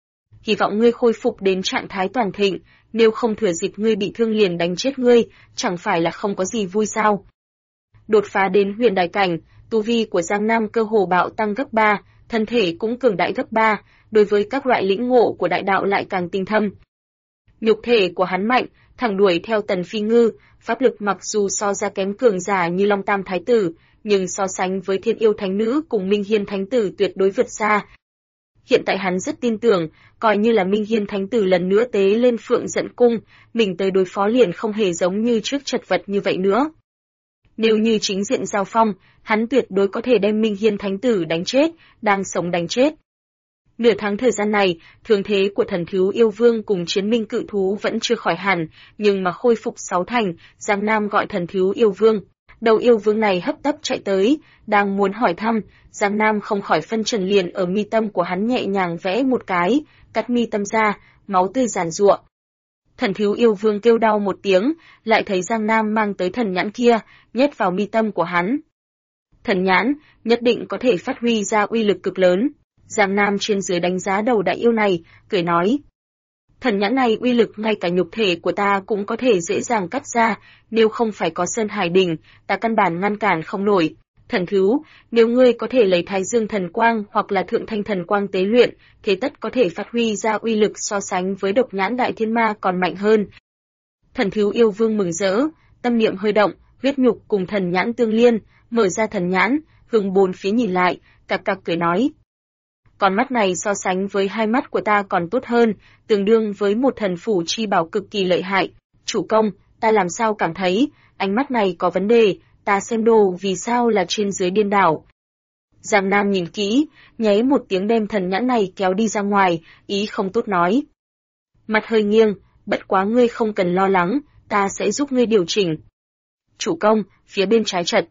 Speaker 1: Hy vọng ngươi khôi phục đến trạng thái toàn thịnh, nếu không thừa dịp ngươi bị thương liền đánh chết ngươi, chẳng phải là không có gì vui sao? Đột phá đến huyền đài cảnh, tu vi của Giang Nam cơ hồ bạo tăng gấp 3, thân thể cũng cường đại gấp 3, đối với các loại lĩnh ngộ của đại đạo lại càng tinh thâm. Nhục thể của hắn mạnh, thẳng đuổi theo Tần Phi Ngư, pháp lực mặc dù so ra kém cường giả như Long Tam Thái Tử, nhưng so sánh với Thiên Yêu Thánh Nữ cùng Minh Hiên Thánh Tử tuyệt đối vượt xa. Hiện tại hắn rất tin tưởng, coi như là Minh Hiên Thánh Tử lần nữa tế lên Phượng Dận Cung, mình tới đối phó liền không hề giống như trước chật vật như vậy nữa. Nếu như chính diện giao phong, hắn tuyệt đối có thể đem Minh Hiên Thánh Tử đánh chết, đang sống đánh chết. Nửa tháng thời gian này, thương thế của Thần Thiếu Yêu Vương cùng Chiến Minh Cự Thú vẫn chưa khỏi hẳn, nhưng mà khôi phục 6 thành, Giang Nam gọi Thần Thiếu Yêu Vương. Đầu yêu vương này hấp tấp chạy tới, đang muốn hỏi thăm, Giang Nam không khỏi phân trần liền ở mi tâm của hắn nhẹ nhàng vẽ một cái, cắt mi tâm ra, máu tươi giàn giụa. Thần Thiếu Yêu Vương kêu đau một tiếng, lại thấy Giang Nam mang tới thần nhãn kia, nhét vào mi tâm của hắn. Thần nhãn nhất định có thể phát huy ra uy lực cực lớn. Giang Nam trên dưới đánh giá đầu đại yêu này, cười nói. Thần nhãn này uy lực ngay cả nhục thể của ta cũng có thể dễ dàng cắt ra, nếu không phải có Sơn Hải Đỉnh, ta căn bản ngăn cản không nổi. Thần thú, nếu ngươi có thể lấy Thái Dương Thần Quang hoặc là Thượng Thanh Thần Quang tế luyện, thế tất có thể phát huy ra uy lực so sánh với độc nhãn đại thiên ma còn mạnh hơn. Thần thú yêu vương mừng rỡ, tâm niệm hơi động, huyết nhục cùng thần nhãn tương liên, mở ra thần nhãn, hướng bốn phía nhìn lại, cặc cặc cười nói. Con mắt này so sánh với hai mắt của ta còn tốt hơn, tương đương với một thần phủ chi bảo cực kỳ lợi hại. Chủ công, ta làm sao cảm thấy, ánh mắt này có vấn đề, ta xem đồ vì sao là trên dưới điên đảo. Giang Nam nhìn kỹ, nháy một tiếng đem thần nhãn này kéo đi ra ngoài, ý không tốt nói. Mặt hơi nghiêng, bất quá ngươi không cần lo lắng, ta sẽ giúp ngươi điều chỉnh. Chủ công, phía bên trái chật.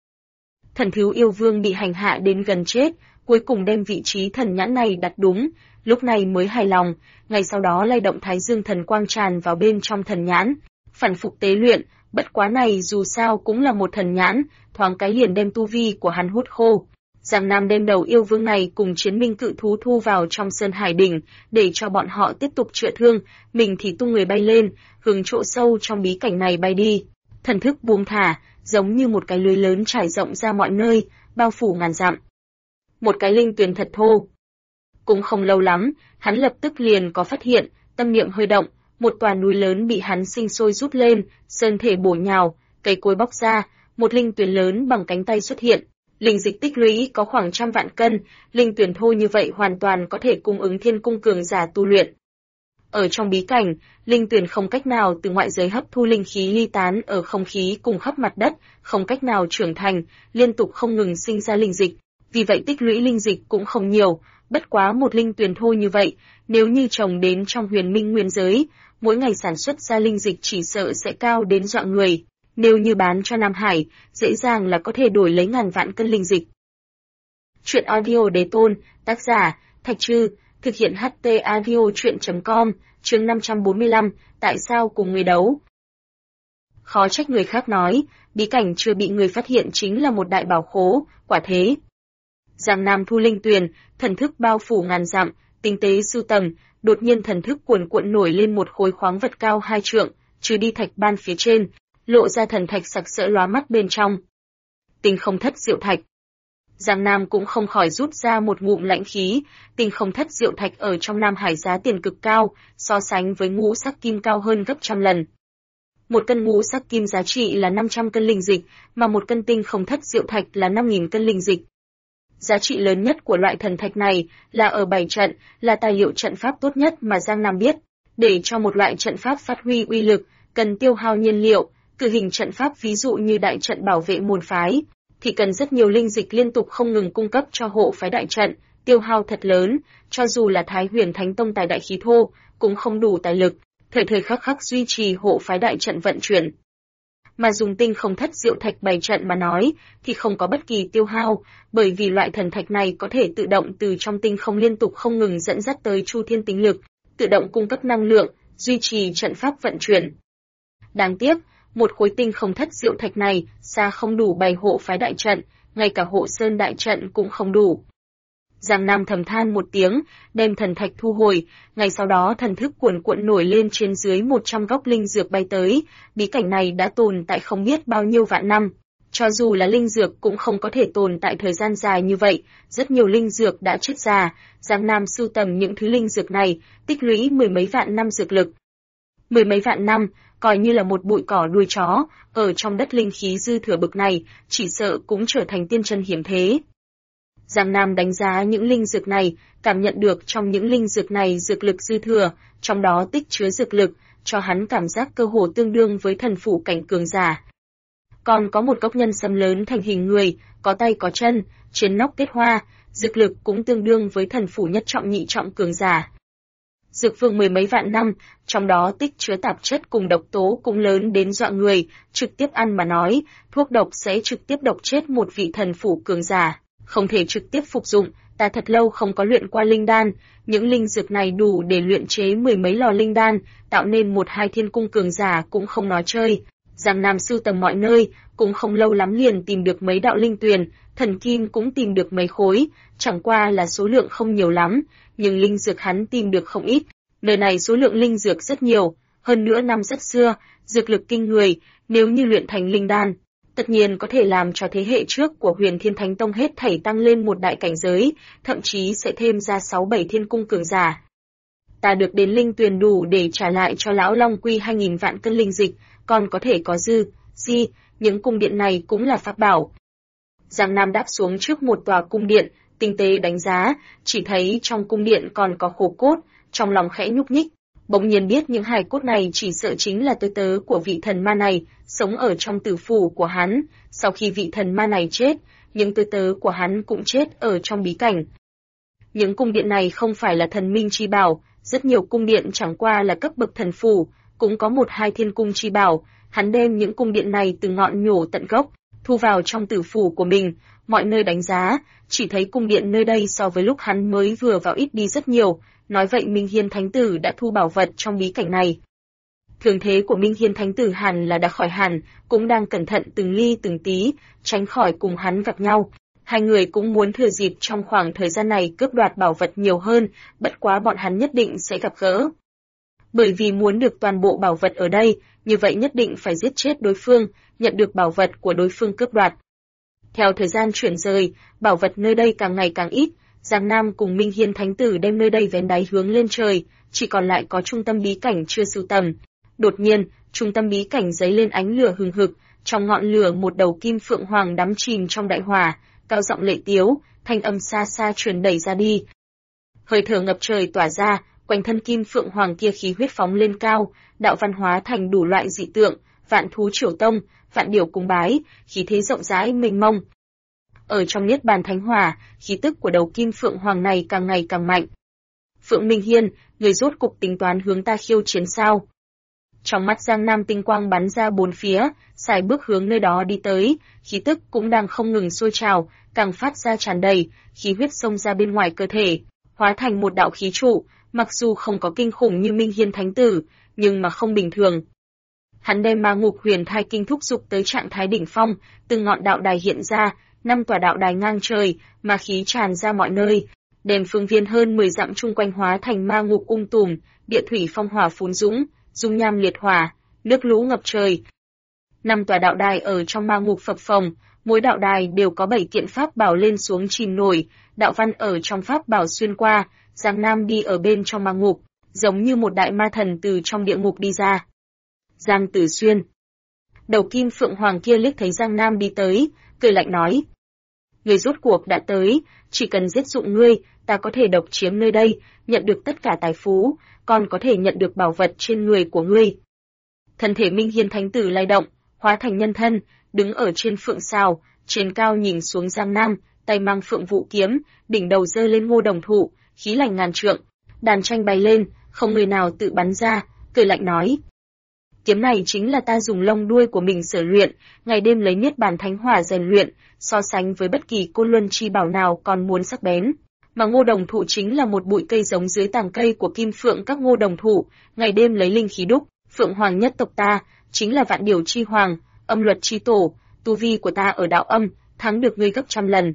Speaker 1: Thần thú yêu vương bị hành hạ đến gần chết, cuối cùng đem vị trí thần nhãn này đặt đúng, lúc này mới hài lòng, ngay sau đó lay động Thái Dương Thần Quang tràn vào bên trong thần nhãn, phản phục tế luyện, bất quá này dù sao cũng là một thần nhãn, thoáng cái liền đem tu vi của hắn hút khô. Giang Nam đem đầu yêu vương này cùng chiến minh cự thú thu vào trong Sơn Hải Đỉnh, để cho bọn họ tiếp tục chữa thương, mình thì tung người bay lên, hướng chỗ sâu trong bí cảnh này bay đi. Thần thức buông thả, giống như một cái lưới lớn trải rộng ra mọi nơi, bao phủ ngàn dặm. Một cái linh tuyền thật thô. Cũng không lâu lắm, hắn lập tức liền có phát hiện, tâm niệm hơi động, một tòa núi lớn bị hắn sinh sôi rút lên, sơn thể bổ nhào, cây cối bóc ra, một linh tuyền lớn bằng cánh tay xuất hiện. Linh dịch tích lũy có khoảng 100 vạn cân, linh tuyền thô như vậy hoàn toàn có thể cung ứng thiên cung cường giả tu luyện. Ở trong bí cảnh, linh tuyền không cách nào từ ngoại giới hấp thu linh khí ly tán ở không khí cùng khắp mặt đất, không cách nào trưởng thành, liên tục không ngừng sinh ra linh dịch. Vì vậy tích lũy linh dịch cũng không nhiều, bất quá một linh tuyền thô như vậy, nếu như trồng đến trong huyền minh nguyên giới, mỗi ngày sản xuất ra linh dịch chỉ sợ sẽ cao đến dọa người. Nếu như bán cho Nam Hải, dễ dàng là có thể đổi lấy ngàn vạn cân linh dịch. Chuyện audio đế tôn, tác giả, Thạch Trư, thực hiện HT audio chuyện.com, chương 545, tại sao cùng người đấu? Khó trách người khác nói, bí cảnh chưa bị người phát hiện chính là một đại bảo khố, quả thế. Giang Nam thu linh tuyền, thần thức bao phủ ngàn dặm, tinh tế sưu tầm, đột nhiên thần thức cuồn cuộn nổi lên một khối khoáng vật cao 2 trượng, trừ đi thạch ban phía trên, lộ ra thần thạch sặc sỡ lóa mắt bên trong. Tinh không thất diệu thạch. Giang Nam cũng không khỏi rút ra một ngụm lãnh khí, tinh không thất diệu thạch ở trong Nam Hải giá tiền cực cao, so sánh với ngũ sắc kim cao hơn gấp trăm lần. Một cân ngũ sắc kim giá trị là 500 cân linh dịch, mà một cân tinh không thất diệu thạch là 5.000 cân linh dịch. Giá trị lớn nhất của loại thần thạch này là ở bảy trận, là tài liệu trận pháp tốt nhất mà Giang Nam biết. Để cho một loại trận pháp phát huy uy lực, cần tiêu hao nhiên liệu, cử hình trận pháp ví dụ như đại trận bảo vệ môn phái, thì cần rất nhiều linh dịch liên tục không ngừng cung cấp cho hộ phái đại trận, tiêu hao thật lớn, cho dù là Thái Huyền Thánh Tông tài đại khí thô, cũng không đủ tài lực, thời thời khắc khắc duy trì hộ phái đại trận vận chuyển. Mà dùng tinh không thất diệu thạch bày trận mà nói, thì không có bất kỳ tiêu hao, bởi vì loại thần thạch này có thể tự động từ trong tinh không liên tục không ngừng dẫn dắt tới chu thiên tính lực, tự động cung cấp năng lượng, duy trì trận pháp vận chuyển. Đáng tiếc, một khối tinh không thất diệu thạch này xa không đủ bày hộ phái đại trận, ngay cả hộ sơn đại trận cũng không đủ. Giang Nam thầm than một tiếng, đem thần thạch thu hồi, ngay sau đó thần thức cuồn cuộn nổi lên trên dưới 100 gốc linh dược bay tới, bí cảnh này đã tồn tại không biết bao nhiêu vạn năm. Cho dù là linh dược cũng không có thể tồn tại thời gian dài như vậy, rất nhiều linh dược đã chết già, Giang Nam sưu tầm những thứ linh dược này, tích lũy mười mấy vạn năm dược lực. Mười mấy vạn năm, coi như là một bụi cỏ đuôi chó, ở trong đất linh khí dư thừa bực này, chỉ sợ cũng trở thành tiên chân hiếm thế. Giang Nam đánh giá những linh dược này, cảm nhận được trong những linh dược này dược lực dư thừa, trong đó tích chứa dược lực, cho hắn cảm giác cơ hồ tương đương với thần phủ cảnh cường giả. Còn có một gốc nhân sâm lớn thành hình người, có tay có chân, trên nóc kết hoa, dược lực cũng tương đương với thần phủ nhất trọng nhị trọng cường giả. Dược vương mười mấy vạn năm, trong đó tích chứa tạp chất cùng độc tố cũng lớn đến dọa người, trực tiếp ăn mà nói, thuốc độc sẽ trực tiếp độc chết một vị thần phủ cường giả. Không thể trực tiếp phục dụng, ta thật lâu không có luyện qua linh đan, những linh dược này đủ để luyện chế mười mấy lò linh đan, tạo nên một hai thiên cung cường giả cũng không nói chơi. Giang Nam sưu tầm mọi nơi, cũng không lâu lắm liền tìm được mấy đạo linh tuyền, thần kim cũng tìm được mấy khối, chẳng qua là số lượng không nhiều lắm, nhưng linh dược hắn tìm được không ít. Nơi này số lượng linh dược rất nhiều, hơn nữa năm rất xưa, dược lực kinh người, nếu như luyện thành linh đan, tất nhiên có thể làm cho thế hệ trước của Huyền Thiên Thánh Tông hết thảy tăng lên một đại cảnh giới, thậm chí sẽ thêm ra 6-7 thiên cung cường giả. Ta được đến linh tuyền đủ để trả lại cho lão Long Quy 2000 vạn cân linh dịch, còn có thể có dư, những cung điện này cũng là pháp bảo. Giang Nam đáp xuống trước một tòa cung điện, tinh tế đánh giá, chỉ thấy trong cung điện còn có khô cốt, trong lòng khẽ nhúc nhích, bỗng nhiên biết những hài cốt này chỉ sợ chính là tớ của vị thần ma này, sống ở trong tử phủ của hắn, sau khi vị thần ma này chết, những tớ của hắn cũng chết ở trong bí cảnh. Những cung điện này không phải là thần minh chi bảo, rất nhiều cung điện chẳng qua là cấp bậc thần phủ, cũng có 1-2 thiên cung chi bảo, hắn đem những cung điện này từ ngọn nhổ tận gốc, thu vào trong tử phủ của mình, mọi nơi đánh giá, chỉ thấy cung điện nơi đây so với lúc hắn mới vừa vào ít đi rất nhiều, nói vậy Minh Hiên Thánh Tử đã thu bảo vật trong bí cảnh này. Thương thế của Minh Hiên Thánh Tử hẳn là đã khỏi hẳn, cũng đang cẩn thận từng ly từng tí, tránh khỏi cùng hắn gặp nhau. Hai người cũng muốn thừa dịp trong khoảng thời gian này cướp đoạt bảo vật nhiều hơn, bất quá bọn hắn nhất định sẽ gặp gỡ. Bởi vì muốn được toàn bộ bảo vật ở đây, như vậy nhất định phải giết chết đối phương, nhận được bảo vật của đối phương cướp đoạt. Theo thời gian chuyển rời, bảo vật nơi đây càng ngày càng ít, Giang Nam cùng Minh Hiên Thánh Tử đem nơi đây vén đáy hướng lên trời, chỉ còn lại có trung tâm bí cảnh chưa sưu tầm. Đột nhiên, trung tâm bí cảnh giấy lên ánh lửa hừng hực, trong ngọn lửa một đầu kim phượng hoàng đắm chìm trong đại hỏa, cao giọng lệ tiếu, thanh âm xa xa truyền đẩy ra đi. Hơi thở ngập trời tỏa ra, quanh thân kim phượng hoàng kia khí huyết phóng lên cao, đạo văn hóa thành đủ loại dị tượng, vạn thú triểu tông, vạn điểu cung bái, khí thế rộng rãi mênh mông. Ở trong Niết Bàn Thánh Hỏa, khí tức của đầu kim phượng hoàng này càng ngày càng mạnh. Phượng Minh Hiên, người rốt cục tính toán hướng ta khiêu chiến sao? Trong mắt Giang Nam tinh quang bắn ra bốn phía, xài bước hướng nơi đó đi tới, khí tức cũng đang không ngừng sôi trào, càng phát ra tràn đầy, khí huyết xông ra bên ngoài cơ thể, hóa thành một đạo khí trụ, mặc dù không có kinh khủng như Minh Hiên Thánh Tử, nhưng mà không bình thường. Hắn đem Ma Ngục Huyền Thai Kinh thúc dục tới trạng thái đỉnh phong, từng ngọn đạo đài hiện ra, 5 tòa đạo đài ngang trời, ma khí tràn ra mọi nơi, đem phương viên hơn 10 dặm chung quanh hóa thành ma ngục tùm, địa thủy phong hỏa phún dũng, dung nham liệt hỏa, nước lũ ngập trời. 5 tòa đạo đài ở trong ma ngục phập phồng, mỗi đạo đài đều có 7 kiện pháp bảo lên xuống chìm nổi, đạo văn ở trong pháp bảo xuyên qua, Giang Nam đi ở bên trong ma ngục, giống như một đại ma thần từ trong địa ngục đi ra. Giang Tử Xuyên. Đầu kim phượng hoàng kia liếc thấy Giang Nam đi tới, cười lạnh nói: "Ngươi rốt cuộc đã tới, chỉ cần giết dụng ngươi, ta có thể độc chiếm nơi đây, nhận được tất cả tài phú, còn có thể nhận được bảo vật trên người của ngươi." Thân thể Minh Hiên Thánh Tử lay động, hóa thành nhân thân, đứng ở trên phượng sào, trên cao nhìn xuống Giang Nam, tay mang phượng vũ kiếm, đỉnh đầu giơ lên ngô đồng thụ, khí lành ngàn trượng, đàn tranh bay lên, không người nào tự bắn ra, cười lạnh nói: "Kiếm này chính là ta dùng lông đuôi của mình sở luyện, ngày đêm lấy Niết Bàn Thánh Hỏa rèn luyện, so sánh với bất kỳ côn luân chi bảo nào còn muốn sắc bén. Mà ngô đồng thụ chính là một bụi cây giống dưới tàng cây của kim phượng các ngô đồng thụ, ngày đêm lấy linh khí đúc, phượng hoàng nhất tộc ta, chính là vạn điểu chi hoàng, âm luật chi tổ, tu vi của ta ở đạo âm, thắng được ngươi gấp trăm lần."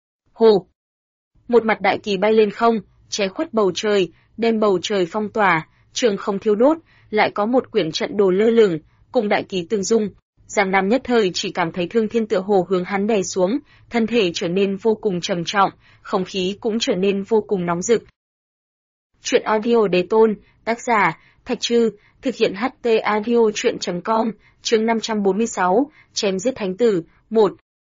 Speaker 1: Hồ! Một mặt đại kỳ bay lên không, che khuất bầu trời, đem bầu trời phong tỏa, trường không thiêu đốt, lại có một quyển trận đồ lơ lửng, cùng đại kỳ tương dung. Giang Nam nhất thời chỉ cảm thấy thương thiên tựa hồ hướng hắn đè xuống, thân thể trở nên vô cùng trầm trọng, không khí cũng trở nên vô cùng nóng rực. Truyện audio Đế Tôn, tác giả Thạch Trư, thực hiện HT audio truyện.com, chương 546, chém giết thánh tử, 1.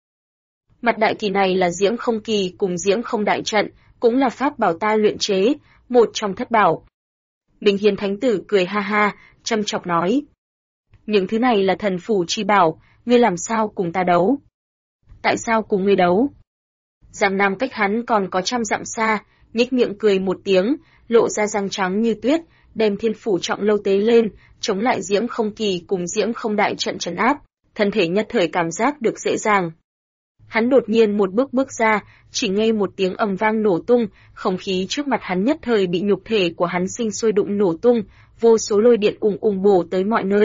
Speaker 1: Mặt đại kỳ này là Diễm Không Kỳ cùng Diễm Không Đại Trận, cũng là pháp bảo ta luyện chế, một trong thất bảo. Minh Hiên Thánh Tử cười ha ha, châm chọc nói: "Những thứ này là thần phủ chi bảo, ngươi làm sao cùng ta đấu?" "Tại sao cùng ngươi đấu?" Giang Nam cách hắn còn có 100 dặm xa, nhếch miệng cười một tiếng, lộ ra răng trắng như tuyết, đem thiên phủ trọng lâu tế lên, chống lại Diễm Không Kỳ cùng Diễm Không Đại Trận trấn áp, thân thể nhất thời cảm giác được dễ dàng. Hắn đột nhiên một bước ra, chỉ nghe một tiếng ầm vang nổ tung, không khí trước mặt hắn nhất thời bị nhục thể của hắn sinh sôi đụng nổ tung, vô số lôi điện ùng ùng bổ tới mọi nơi,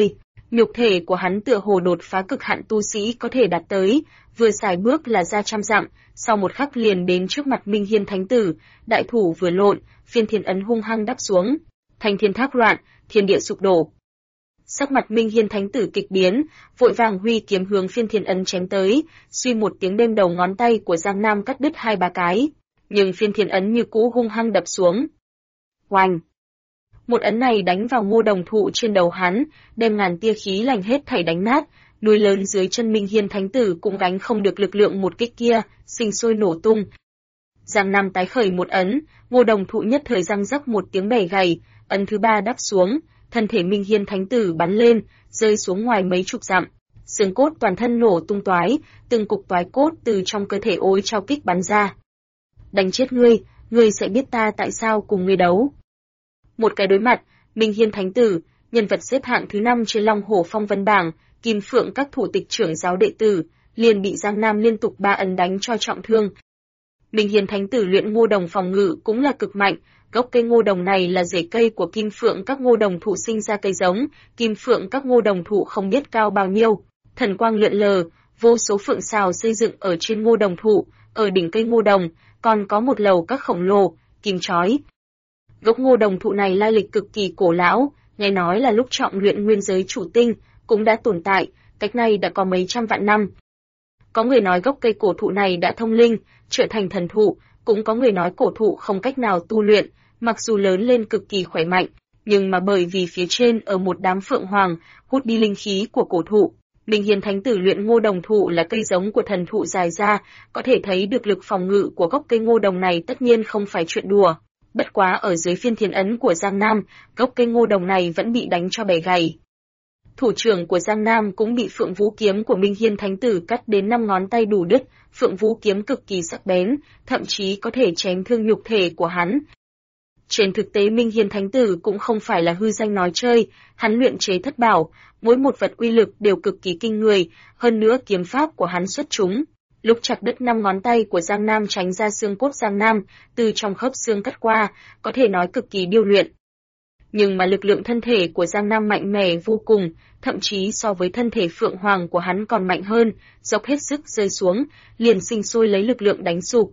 Speaker 1: Nhục thể của hắn tựa hồ đột phá cực hạn tu sĩ có thể đạt tới, vừa xài bước là ra trăm dặm, sau một khắc liền đến trước mặt Minh Hiên Thánh Tử, đại thủ vừa lộn, phiên thiên ấn hung hăng đắp xuống, thanh thiên thác loạn, thiên địa sụp đổ. Sắc mặt Minh Hiên Thánh Tử kịch biến, vội vàng huy kiếm hướng phiên thiên ấn chém tới, suy một tiếng đem đầu ngón tay của Giang Nam cắt đứt 2-3 cái, nhưng phiên thiên ấn như cũ hung hăng đập xuống. Oanh! Một ấn này đánh vào ngô đồng thụ trên đầu hắn, đem ngàn tia khí lành hết thảy đánh nát, núi lớn dưới chân Minh Hiên Thánh Tử cũng gánh không được lực lượng một kích kia, sinh sôi nổ tung. Giang Nam tái khởi một ấn, ngô đồng thụ nhất thời răng rắc một tiếng bẻ gãy, ấn thứ 3 đắp xuống, thân thể Minh Hiên Thánh Tử bắn lên, rơi xuống ngoài mấy chục dặm. Xương cốt toàn thân nổ tung toái, từng cục toái cốt từ trong cơ thể ối trao kích bắn ra. Đánh chết ngươi sẽ biết ta tại sao cùng ngươi đấu. Một cái đối mặt, Minh Hiên Thánh Tử, nhân vật xếp hạng thứ 5 trên Long Hổ Phong Vân bảng, Kim Phượng các thủ tịch trưởng giáo đệ tử, liền bị Giang Nam liên tục 3 ấn đánh cho trọng thương. Minh Hiên Thánh Tử luyện ngô đồng phòng ngự cũng là cực mạnh, gốc cây ngô đồng này là rễ cây của Kim Phượng các ngô đồng thụ sinh ra cây giống, Kim Phượng các ngô đồng thụ không biết cao bao nhiêu, thần quang lượn lờ, vô số phượng sào xây dựng ở trên ngô đồng thụ, ở đỉnh cây ngô đồng, còn có một lầu các khổng lồ, kim chói. Gốc ngô đồng thụ này lai lịch cực kỳ cổ lão, nghe nói là lúc trọng luyện nguyên giới chủ tinh, cũng đã tồn tại, cách này đã có mấy trăm vạn năm. Có người nói gốc cây cổ thụ này đã thông linh, trở thành thần thụ, cũng có người nói cổ thụ không cách nào tu luyện, mặc dù lớn lên cực kỳ khỏe mạnh, nhưng mà bởi vì phía trên ở một đám phượng hoàng, hút đi linh khí của cổ thụ. Minh Hiên Thánh Tử luyện ngô đồng thụ là cây giống của thần thụ dài ra, có thể thấy được lực phòng ngự của gốc cây ngô đồng này tất nhiên không phải chuyện đùa. Bất quá ở dưới phiên thiên ấn của Giang Nam, gốc cây ngô đồng này vẫn bị đánh cho bẻ gãy. Thủ trưởng của Giang Nam cũng bị Phượng Vũ kiếm của Minh Hiên Thánh Tử cắt đến 5 ngón tay đủ đứt, Phượng Vũ kiếm cực kỳ sắc bén, thậm chí có thể chém thương nhục thể của hắn. Trên thực tế Minh Hiên Thánh Tử cũng không phải là hư danh nói chơi, hắn luyện chế thất bảo, mỗi một vật uy lực đều cực kỳ kinh người, hơn nữa kiếm pháp của hắn xuất chúng. Lúc chặt đứt 5 ngón tay của Giang Nam tránh ra xương cốt Giang Nam, từ trong khớp xương cắt qua, có thể nói cực kỳ điêu luyện. Nhưng mà lực lượng thân thể của Giang Nam mạnh mẽ vô cùng, thậm chí so với thân thể Phượng Hoàng của hắn còn mạnh hơn, dốc hết sức rơi xuống, liền sinh sôi lấy lực lượng đánh sụp.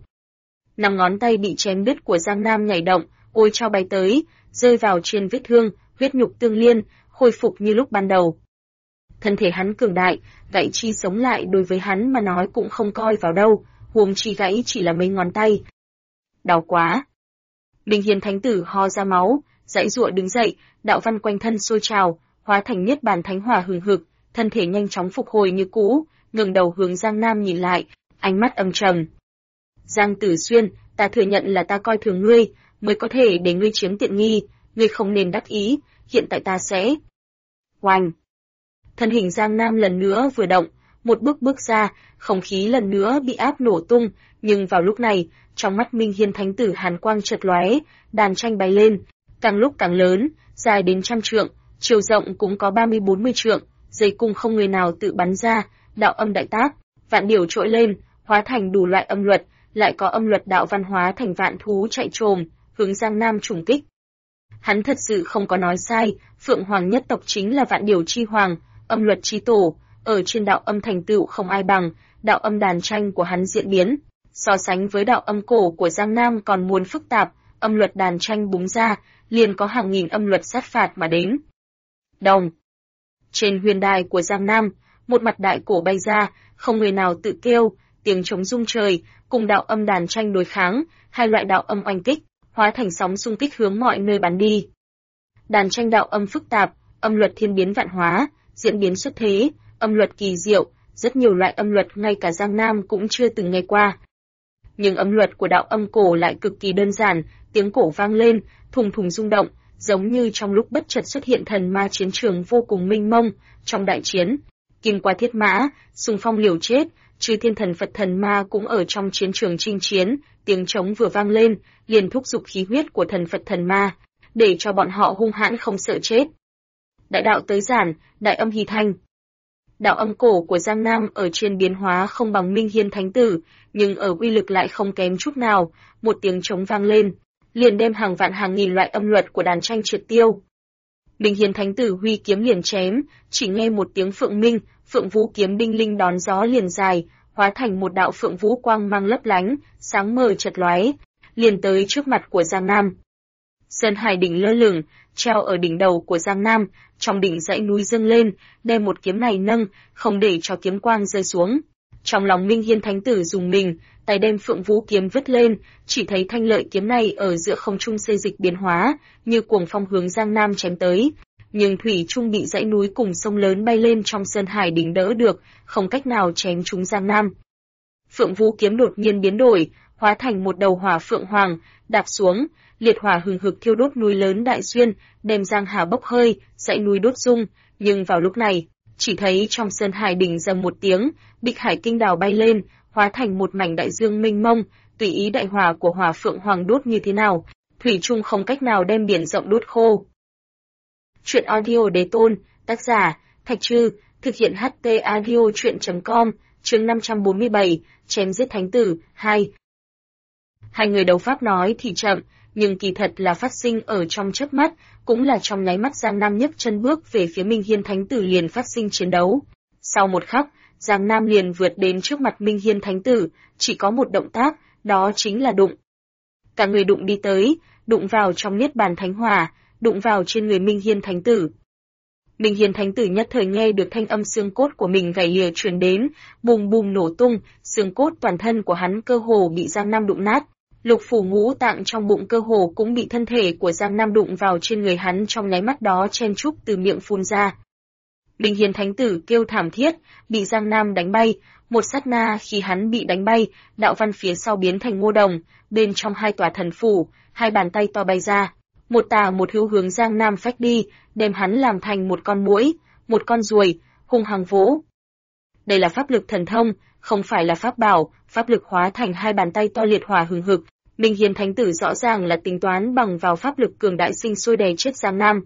Speaker 1: 5 ngón tay bị chém đứt của Giang Nam nhảy động, ôi trao bay tới, rơi vào trên vết thương, huyết nhục tương liên, khôi phục như lúc ban đầu. Thân thể hắn cường đại, gãy chi sống lại đối với hắn mà nói cũng không coi vào đâu, huống chi gãy chỉ là mấy ngón tay. Đau quá! Minh Hiên Thánh Tử ho ra máu, giãy giụa đứng dậy, đạo văn quanh thân sôi trào, hóa thành niết bàn thánh hỏa hừng hực, thân thể nhanh chóng phục hồi như cũ, ngẩng đầu hướng Giang Nam nhìn lại, ánh mắt âm trầm. Giang Tử Xuyên, ta thừa nhận là ta coi thường ngươi, mới có thể để ngươi chiếm tiện nghi, ngươi không nên đắc ý, hiện tại ta sẽ... Oanh! Thân hình Giang Nam lần nữa vừa động, một bước ra, không khí lần nữa bị áp nổ tung, nhưng vào lúc này, trong mắt Minh Hiên Thánh Tử hàn quang chợt lóe, đàn tranh bay lên, càng lúc càng lớn, dài đến 100 trượng, chiều rộng cũng có 30-40 trượng, dây cung không người nào tự bắn ra, đạo âm đại tác, vạn điều trỗi lên, hóa thành đủ loại âm luật, lại có âm luật đạo văn hóa thành vạn thú chạy trồm, hướng Giang Nam trùng kích. Hắn thật sự không có nói sai, Phượng Hoàng nhất tộc chính là vạn điều chi hoàng, âm luật chi tổ, ở trên đạo âm thành tựu không ai bằng, đạo âm đàn tranh của hắn diễn biến, so sánh với đạo âm cổ của Giang Nam còn muốn phức tạp, âm luật đàn tranh búng ra, liền có hàng nghìn âm luật sát phạt mà đến. Đồng. Trên huyền đài của Giang Nam, một mặt đại cổ bay ra, không người nào tự kêu, tiếng trống rung trời, cùng đạo âm đàn tranh đối kháng, hai loại đạo âm oanh kích, hóa thành sóng xung kích hướng mọi nơi bắn đi. Đàn tranh đạo âm phức tạp, âm luật thiên biến vạn hóa, diễn biến xuất thế, âm luật kỳ diệu, rất nhiều loại âm luật ngay cả Giang Nam cũng chưa từng nghe qua. Nhưng âm luật của đạo âm cổ lại cực kỳ đơn giản, tiếng cổ vang lên, thùng thùng rung động, giống như trong lúc bất chợt xuất hiện thần ma chiến trường vô cùng mênh mông, trong đại chiến, kim qua thiết mã, xung phong liều chết, chư thiên thần Phật thần ma cũng ở trong chiến trường chinh chiến, tiếng trống vừa vang lên, liền thúc giục khí huyết của thần Phật thần ma, để cho bọn họ hung hãn không sợ chết. Đại đạo tới giản, đại âm hy thanh. Đạo âm cổ của Giang Nam ở trên biến hóa không bằng Minh Hiên Thánh Tử, nhưng ở uy lực lại không kém chút nào, một tiếng trống vang lên, liền đem hàng vạn hàng nghìn loại âm luật của đàn tranh triệt tiêu. Minh Hiên Thánh Tử huy kiếm liền chém, chỉ nghe một tiếng phượng minh, phượng vũ kiếm đinh linh đón gió liền dài, hóa thành một đạo phượng vũ quang mang lấp lánh, sáng mờ chật lóe, liền tới trước mặt của Giang Nam. Sơn Hải đỉnh lơ lửng, treo ở đỉnh đầu của Giang Nam, trong đỉnh dãy núi dâng lên, đem một kiếm này nâng, không để cho kiếm quang rơi xuống. Trong lòng Minh Hiên Thánh Tử dùng mình, tay đem phượng vũ kiếm vứt lên, chỉ thấy thanh lợi kiếm này ở giữa không trung xê dịch biến hóa, như cuồng phong hướng Giang Nam chém tới. Nhưng thủy trung bị dãy núi cùng sông lớn bay lên trong Sơn Hải đỉnh đỡ được, không cách nào chém trúng Giang Nam. Phượng vũ kiếm đột nhiên biến đổi, hóa thành một đầu hỏa phượng hoàng, đạp xuống, liệt hỏa hừng hực thiêu đốt núi lớn Đại Xuyên, đem Giang Hà bốc hơi, dãy núi đốt rung. Nhưng vào lúc này, chỉ thấy trong Sơn Hải đỉnh rầm một tiếng, Bích Hải Kinh Đào bay lên, hóa thành một mảnh đại dương mênh mông, tùy ý đại hỏa của hỏa phượng hoàng đốt như thế nào, thủy chung không cách nào đem biển rộng đốt khô. Truyện audio Đế Tôn, tác giả Thạch Trư, thực hiện HT audio truyện.com, chương 547, chém giết thánh tử 2. Hai người đấu pháp nói thì chậm, nhưng kỳ thật là phát sinh ở trong chớp mắt, cũng là trong nháy mắt Giang Nam nhấc chân bước về phía Minh Hiên Thánh Tử liền phát sinh chiến đấu. Sau một khắc, Giang Nam liền vượt đến trước mặt Minh Hiên Thánh Tử, chỉ có một động tác, đó chính là đụng. Cả người đụng đi tới, đụng vào trong Niết Bàn Thánh Hỏa, đụng vào trên người Minh Hiên Thánh Tử. Minh Hiên Thánh Tử nhất thời nghe được thanh âm xương cốt của mình gãy lìa truyền đến, bùm bùm nổ tung, xương cốt toàn thân của hắn cơ hồ bị Giang Nam đụng nát. Lục phủ ngũ tạng trong bụng cơ hồ cũng bị thân thể của Giang Nam đụng vào trên người hắn trong nháy mắt đó chen chúc từ miệng phun ra. Minh Hiên Thánh Tử kêu thảm thiết, bị Giang Nam đánh bay, một sát na khi hắn bị đánh bay, đạo văn phía sau biến thành ngô đồng, bên trong hai tòa thần phủ, hai bàn tay to bay ra, một tà một hữu hướng Giang Nam phách đi, đem hắn làm thành một con muỗi, một con ruồi, hung hăng vỗ. Đây là pháp lực thần thông, không phải là pháp bảo, pháp lực hóa thành hai bàn tay to liệt hỏa hừng hực. Minh Hiên Thánh Tử rõ ràng là tính toán bằng vào pháp lực cường đại sinh sôi đè chết Giang Nam.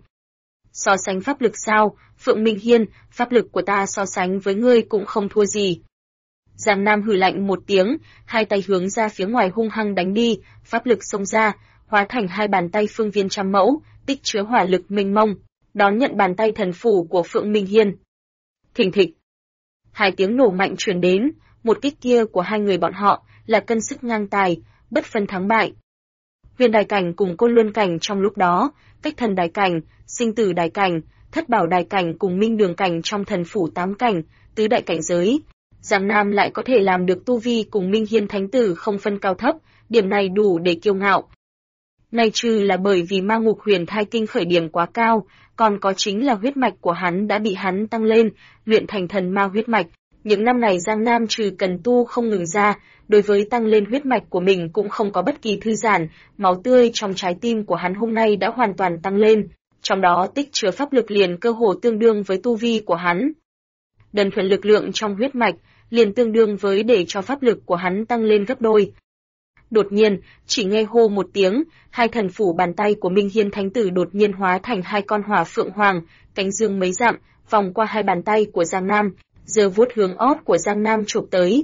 Speaker 1: So sánh pháp lực sao, Phượng Minh Hiên, pháp lực của ta so sánh với ngươi cũng không thua gì. Giang Nam hừ lạnh một tiếng, hai tay hướng ra phía ngoài hung hăng đánh đi, pháp lực xông ra, hóa thành hai bàn tay phương viên trăm mẫu, tích chứa hỏa lực mênh mông, đón nhận bàn tay thần phủ của Phượng Minh Hiên. Thình thịch. Hai tiếng nổ mạnh truyền đến, một kích kia của hai người bọn họ là cân sức ngang tài, bất phân thắng bại. Huyền đài cảnh cùng Côn Luân cảnh trong lúc đó, cách thần đài cảnh, sinh tử đài cảnh, thất bảo đài cảnh cùng minh đường cảnh trong thần phủ 8 cảnh, tứ đại cảnh giới. Giang Nam lại có thể làm được tu vi cùng Minh Hiên Thánh Tử không phân cao thấp, điểm này đủ để kiêu ngạo. Này trừ là bởi vì ma ngục huyền thai kinh khởi điểm quá cao, còn có chính là huyết mạch của hắn đã bị hắn tăng lên, luyện thành thần ma huyết mạch. Những năm này Giang Nam trừ cần tu không ngừng ra, đối với tăng lên huyết mạch của mình cũng không có bất kỳ thư giãn, máu tươi trong trái tim của hắn hôm nay đã hoàn toàn tăng lên, trong đó tích chứa pháp lực liền cơ hồ tương đương với tu vi của hắn. Đơn thuần lực lượng trong huyết mạch liền tương đương với để cho pháp lực của hắn tăng lên gấp đôi. Đột nhiên, chỉ nghe hô một tiếng, hai thần phủ bàn tay của Minh Hiên Thánh Tử đột nhiên hóa thành hai con hỏa phượng hoàng, cánh dương mấy dặm, vòng qua hai bàn tay của Giang Nam, giơ vuốt hướng ót của Giang Nam chụp tới.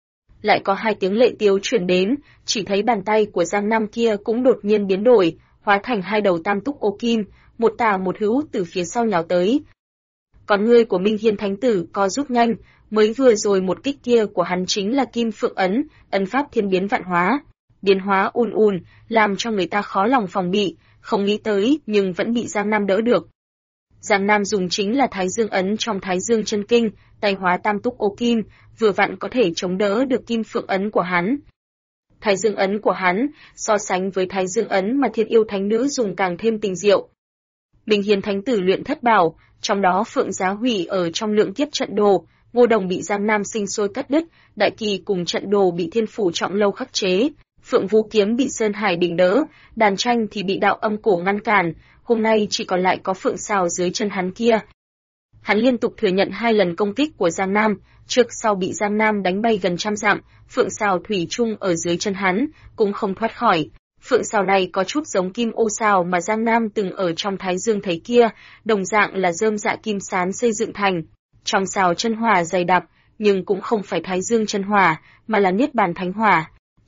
Speaker 1: Lại có hai tiếng lệ tiếu truyền đến, chỉ thấy bàn tay của Giang Nam kia cũng đột nhiên biến đổi, hóa thành hai đầu tam túc ô kim, một tà một hữu từ phía sau nhào tới. Còn người của Minh Hiên Thánh Tử co rút nhanh, mới vừa rồi một kích kia của hắn chính là Kim Phượng ấn, ấn pháp thiên biến vạn hóa. Biến hóa ùn, làm cho người ta khó lòng phòng bị, không nghĩ tới nhưng vẫn bị Giang Nam đỡ được. Giang Nam dùng chính là Thái Dương ấn trong Thái Dương chân kinh, tay hóa tam túc ô kim, vừa vặn có thể chống đỡ được Kim Phượng ấn của hắn. Thái Dương ấn của hắn, so sánh với Thái Dương ấn mà Thiên Yêu Thánh Nữ dùng càng thêm tình diệu. Minh Hiên Thánh Tử luyện thất bảo, trong đó Phượng Giá Hủy ở trong lượng kiếp trận đồ, Ngô Đồng bị Giang Nam sinh sôi cắt đứt, Đại Kỳ cùng trận đồ bị Thiên Phủ Trọng Lâu khắc chế, Phượng Vũ kiếm bị Sơn Hải đỉnh đỡ, đàn tranh thì bị đạo âm cổ ngăn cản, hôm nay chỉ còn lại có Phượng Sào dưới chân hắn kia. Hắn liên tục thừa nhận 2 lần công kích của Giang Nam, trước sau bị Giang Nam đánh bay gần trăm dặm, Phượng Sào thủy chung ở dưới chân hắn, cũng không thoát khỏi. Phượng Sào này có chút giống kim ô sào mà Giang Nam từng ở trong Thái Dương thấy kia, đồng dạng là rơm dạ kim sán xây dựng thành. Trong sào chân hỏa dày đặc, nhưng cũng không phải Thái Dương chân hỏa, mà là Niết Bàn Thánh Hỏa.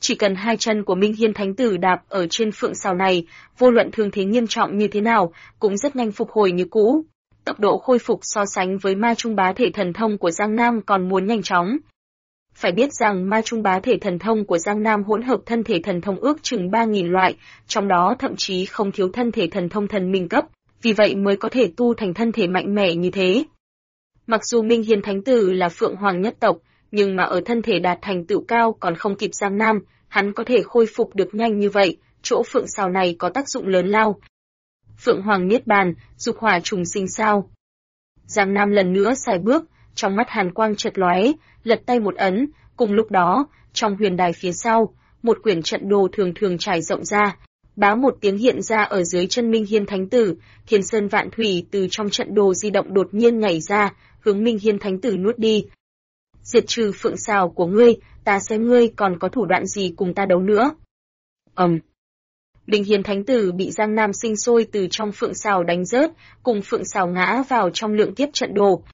Speaker 1: Chỉ cần hai chân của Minh Hiên Thánh Tử đạp ở trên phượng sào này, vô luận thương thế nghiêm trọng như thế nào, cũng rất nhanh phục hồi như cũ. Tốc độ khôi phục so sánh với ma trung bá thể thần thông của Giang Nam còn muốn nhanh chóng. Phải biết rằng ma trung bá thể thần thông của Giang Nam hỗn hợp thân thể thần thông ước chừng 3.000 loại, trong đó thậm chí không thiếu thân thể thần thông thần minh cấp, vì vậy mới có thể tu thành thân thể mạnh mẽ như thế. Mặc dù Minh Hiên Thánh Tử là Phượng Hoàng nhất tộc, nhưng mà ở thân thể đạt thành tựu cao còn không kịp Giang Nam, hắn có thể khôi phục được nhanh như vậy, chỗ phượng sào này có tác dụng lớn lao. Phượng Hoàng Niết Bàn, dục hỏa trùng sinh sao. Giang Nam lần nữa xài bước, trong mắt hàn quang chợt lóe, lật tay một ấn, cùng lúc đó, trong huyền đài phía sau, một quyển trận đồ thường thường trải rộng ra, bá một tiếng hiện ra ở dưới chân Minh Hiên Thánh Tử, Thiên Sơn Vạn Thủy từ trong trận đồ di động đột nhiên nhảy ra, hướng Minh Hiên Thánh Tử nuốt đi. Diệt trừ phượng sào của ngươi, ta xem ngươi còn có thủ đoạn gì cùng ta đấu nữa. Minh Hiên Thánh Tử bị Giang Nam sinh sôi từ trong phượng sào đánh rớt, cùng phượng sào ngã vào trong lượng kiếp trận đồ.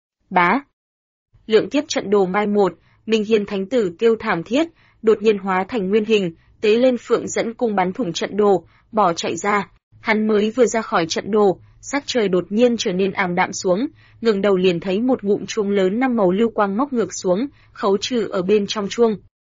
Speaker 1: Bá! Lượng kiếp trận đồ mai một, Minh Hiên Thánh Tử kêu thảm thiết, đột nhiên hóa thành nguyên hình, tế lên phượng dẫn cung bắn thủng trận đồ, bỏ chạy ra. Hắn mới vừa ra khỏi trận đồ, sắc trời đột nhiên trở nên ảm đạm xuống, ngẩng đầu liền thấy một ngụm chuông lớn 5 màu lưu quang móc ngược xuống, khấu trừ ở bên trong chuông.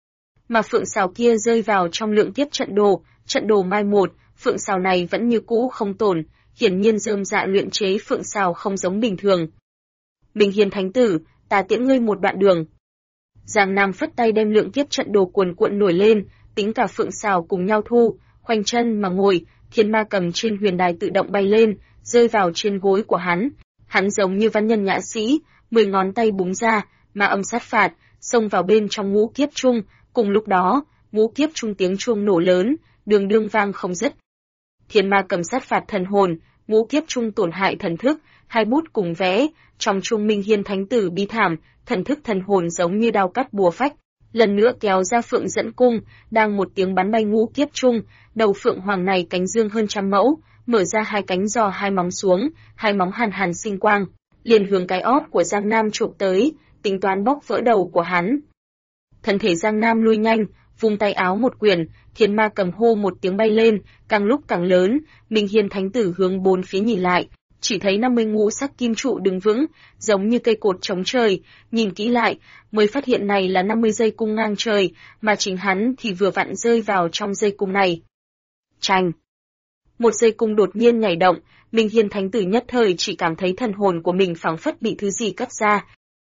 Speaker 1: Mà phượng sào kia rơi vào trong lượng kiếp trận đồ mai một, phượng sào này vẫn như cũ không tổn, hiển nhiên rơm dạ luyện chế phượng sào không giống bình thường. Minh Hiên Thánh Tử, ta tiễn ngươi một đoạn đường. Giang Nam phất tay đem lượng kiếp trận đồ cuồn cuộn nổi lên, tính cả phượng sào cùng nhau thu, khoanh chân mà ngồi, thiên ma cầm trên huyền đài tự động bay lên, rơi vào trên gối của hắn. Hắn giống như văn nhân nhã sĩ, 10 ngón tay búng ra, ma âm sát phạt, xông vào bên trong ngũ kiếp trung, cùng lúc đó, ngũ kiếp trung tiếng chuông nổ lớn, đường đương vang không dứt. Thiên ma cầm sát phạt thần hồn, ngũ kiếp trung tổn hại thần thức, hai bút cùng vẽ, trong chuông Minh Hiên Thánh Tử bi thảm, thần thức thần hồn giống như đao cắt bùa phách, lần nữa kéo ra phượng dẫn cung, đang một tiếng bắn bay ngũ kiếp trung, đầu phượng hoàng này cánh dương hơn 100 mẫu, mở ra hai cánh giò hai móng xuống, hai móng hàn hàn sinh quang, liền hướng cái ót của Giang Nam chụp tới, tính toán bóc vỡ đầu của hắn. Thân thể Giang Nam lui nhanh, vung tay áo một quyền, thiên ma cầm hô một tiếng bay lên, càng lúc càng lớn, Minh Hiên Thánh Tử hướng bốn phía nhìn lại, chỉ thấy 50 ngũ sắc kim trụ đứng vững, giống như cây cột chống trời, nhìn kỹ lại, mới phát hiện này là 50 dây cung ngang trời, mà chính hắn thì vừa vặn rơi vào trong dây cung này. Chành! Một dây cung đột nhiên nhảy động, Minh Hiên Thánh Tử nhất thời chỉ cảm thấy thần hồn của mình phảng phất bị thứ gì cắt ra.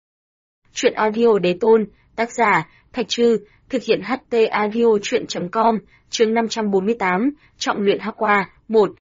Speaker 1: Chuyện audio đế tôn, tác giả, Thạch Trư, thực hiện HT audio chuyện.com, chương 548, trọng luyện hắc qua, 1.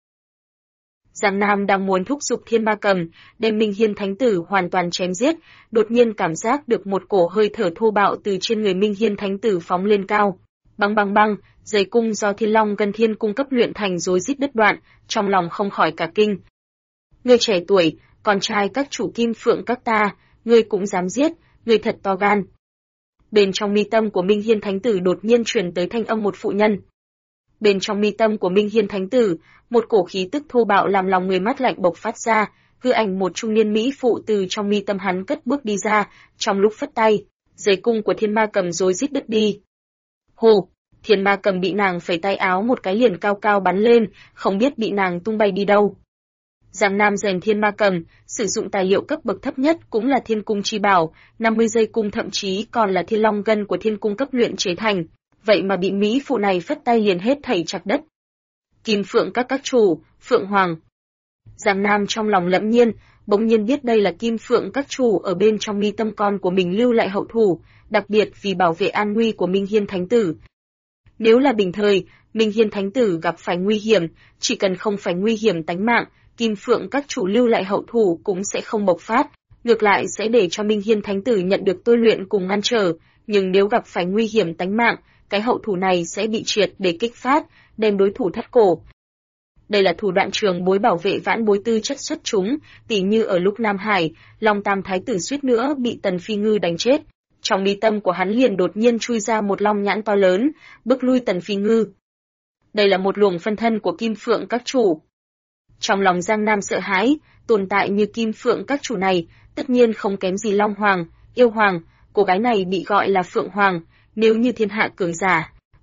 Speaker 1: Giang Nam đang muốn thúc giục thiên ma cầm, đem Minh Hiên Thánh Tử hoàn toàn chém giết, đột nhiên cảm giác được một cổ hơi thở thô bạo từ trên người Minh Hiên Thánh Tử phóng lên cao. Băng băng băng, dây cung do Thiên Long Ngân Thiên cung cấp luyện thành rối rít đứt đoạn, trong lòng không khỏi cả kinh. Ngươi trẻ tuổi, con trai các chủ kim phượng các ta, ngươi cũng dám giết, ngươi thật to gan. Bên trong mi tâm của Minh Hiên Thánh Tử đột nhiên truyền tới thanh âm một phụ nhân. Bên trong mi tâm của Minh Hiên Thánh Tử, một cổ khí tức thô bạo làm lòng người mát lạnh bộc phát ra, hư ảnh một trung niên mỹ phụ từ trong mi tâm hắn cất bước đi ra, trong lúc phất tay, dây cung của thiên ma cầm rối rít đứt đi. Hồ, thiên ma cầm bị nàng phẩy tay áo một cái liền cao cao bắn lên, không biết bị nàng tung bay đi đâu. Giang Nam rèn thiên ma cầm, sử dụng tài liệu cấp bậc thấp nhất cũng là thiên cung chi bảo, 50 dây cung thậm chí còn là thiên long gân của thiên cung cấp luyện chế thành, vậy mà bị mỹ phụ này phất tay liền hết thảy chặt đất. Kim phượng các chủ, Phượng Hoàng. Giang Nam trong lòng lẫm nhiên, bỗng nhiên biết đây là Kim phượng các chủ ở bên trong mi tâm con của mình lưu lại hậu thủ, đặc biệt vì bảo vệ an nguy của Minh Hiên Thánh Tử. Nếu là bình thời, Minh Hiên Thánh Tử gặp phải nguy hiểm, chỉ cần không phải nguy hiểm tánh mạng, Kim phượng các chủ lưu lại hậu thủ cũng sẽ không bộc phát, ngược lại sẽ để cho Minh Hiên Thánh Tử nhận được tôi luyện cùng ngăn trở, nhưng nếu gặp phải nguy hiểm tánh mạng, cái hậu thủ này sẽ bị triệt để kích phát, đem đối thủ thắt cổ. Đây là thủ đoạn trường bối bảo vệ vãn bối tư chất xuất chúng, tỉ như ở lúc Nam Hải, Long Tam Thái Tử suýt nữa bị Tần Phi Ngư đánh chết. Trong mi tâm của hắn liền đột nhiên chui ra một long nhãn to lớn, bức lui Tần Phi Ngư. Đây là một luồng phân thân của Kim phượng các chủ. Trong lòng Giang Nam sợ hãi, tồn tại như Kim phượng các chủ này, tất nhiên không kém gì Long Hoàng, Yêu Hoàng, cô gái này bị gọi là Phượng Hoàng, nếu như thiên hạ cường giả,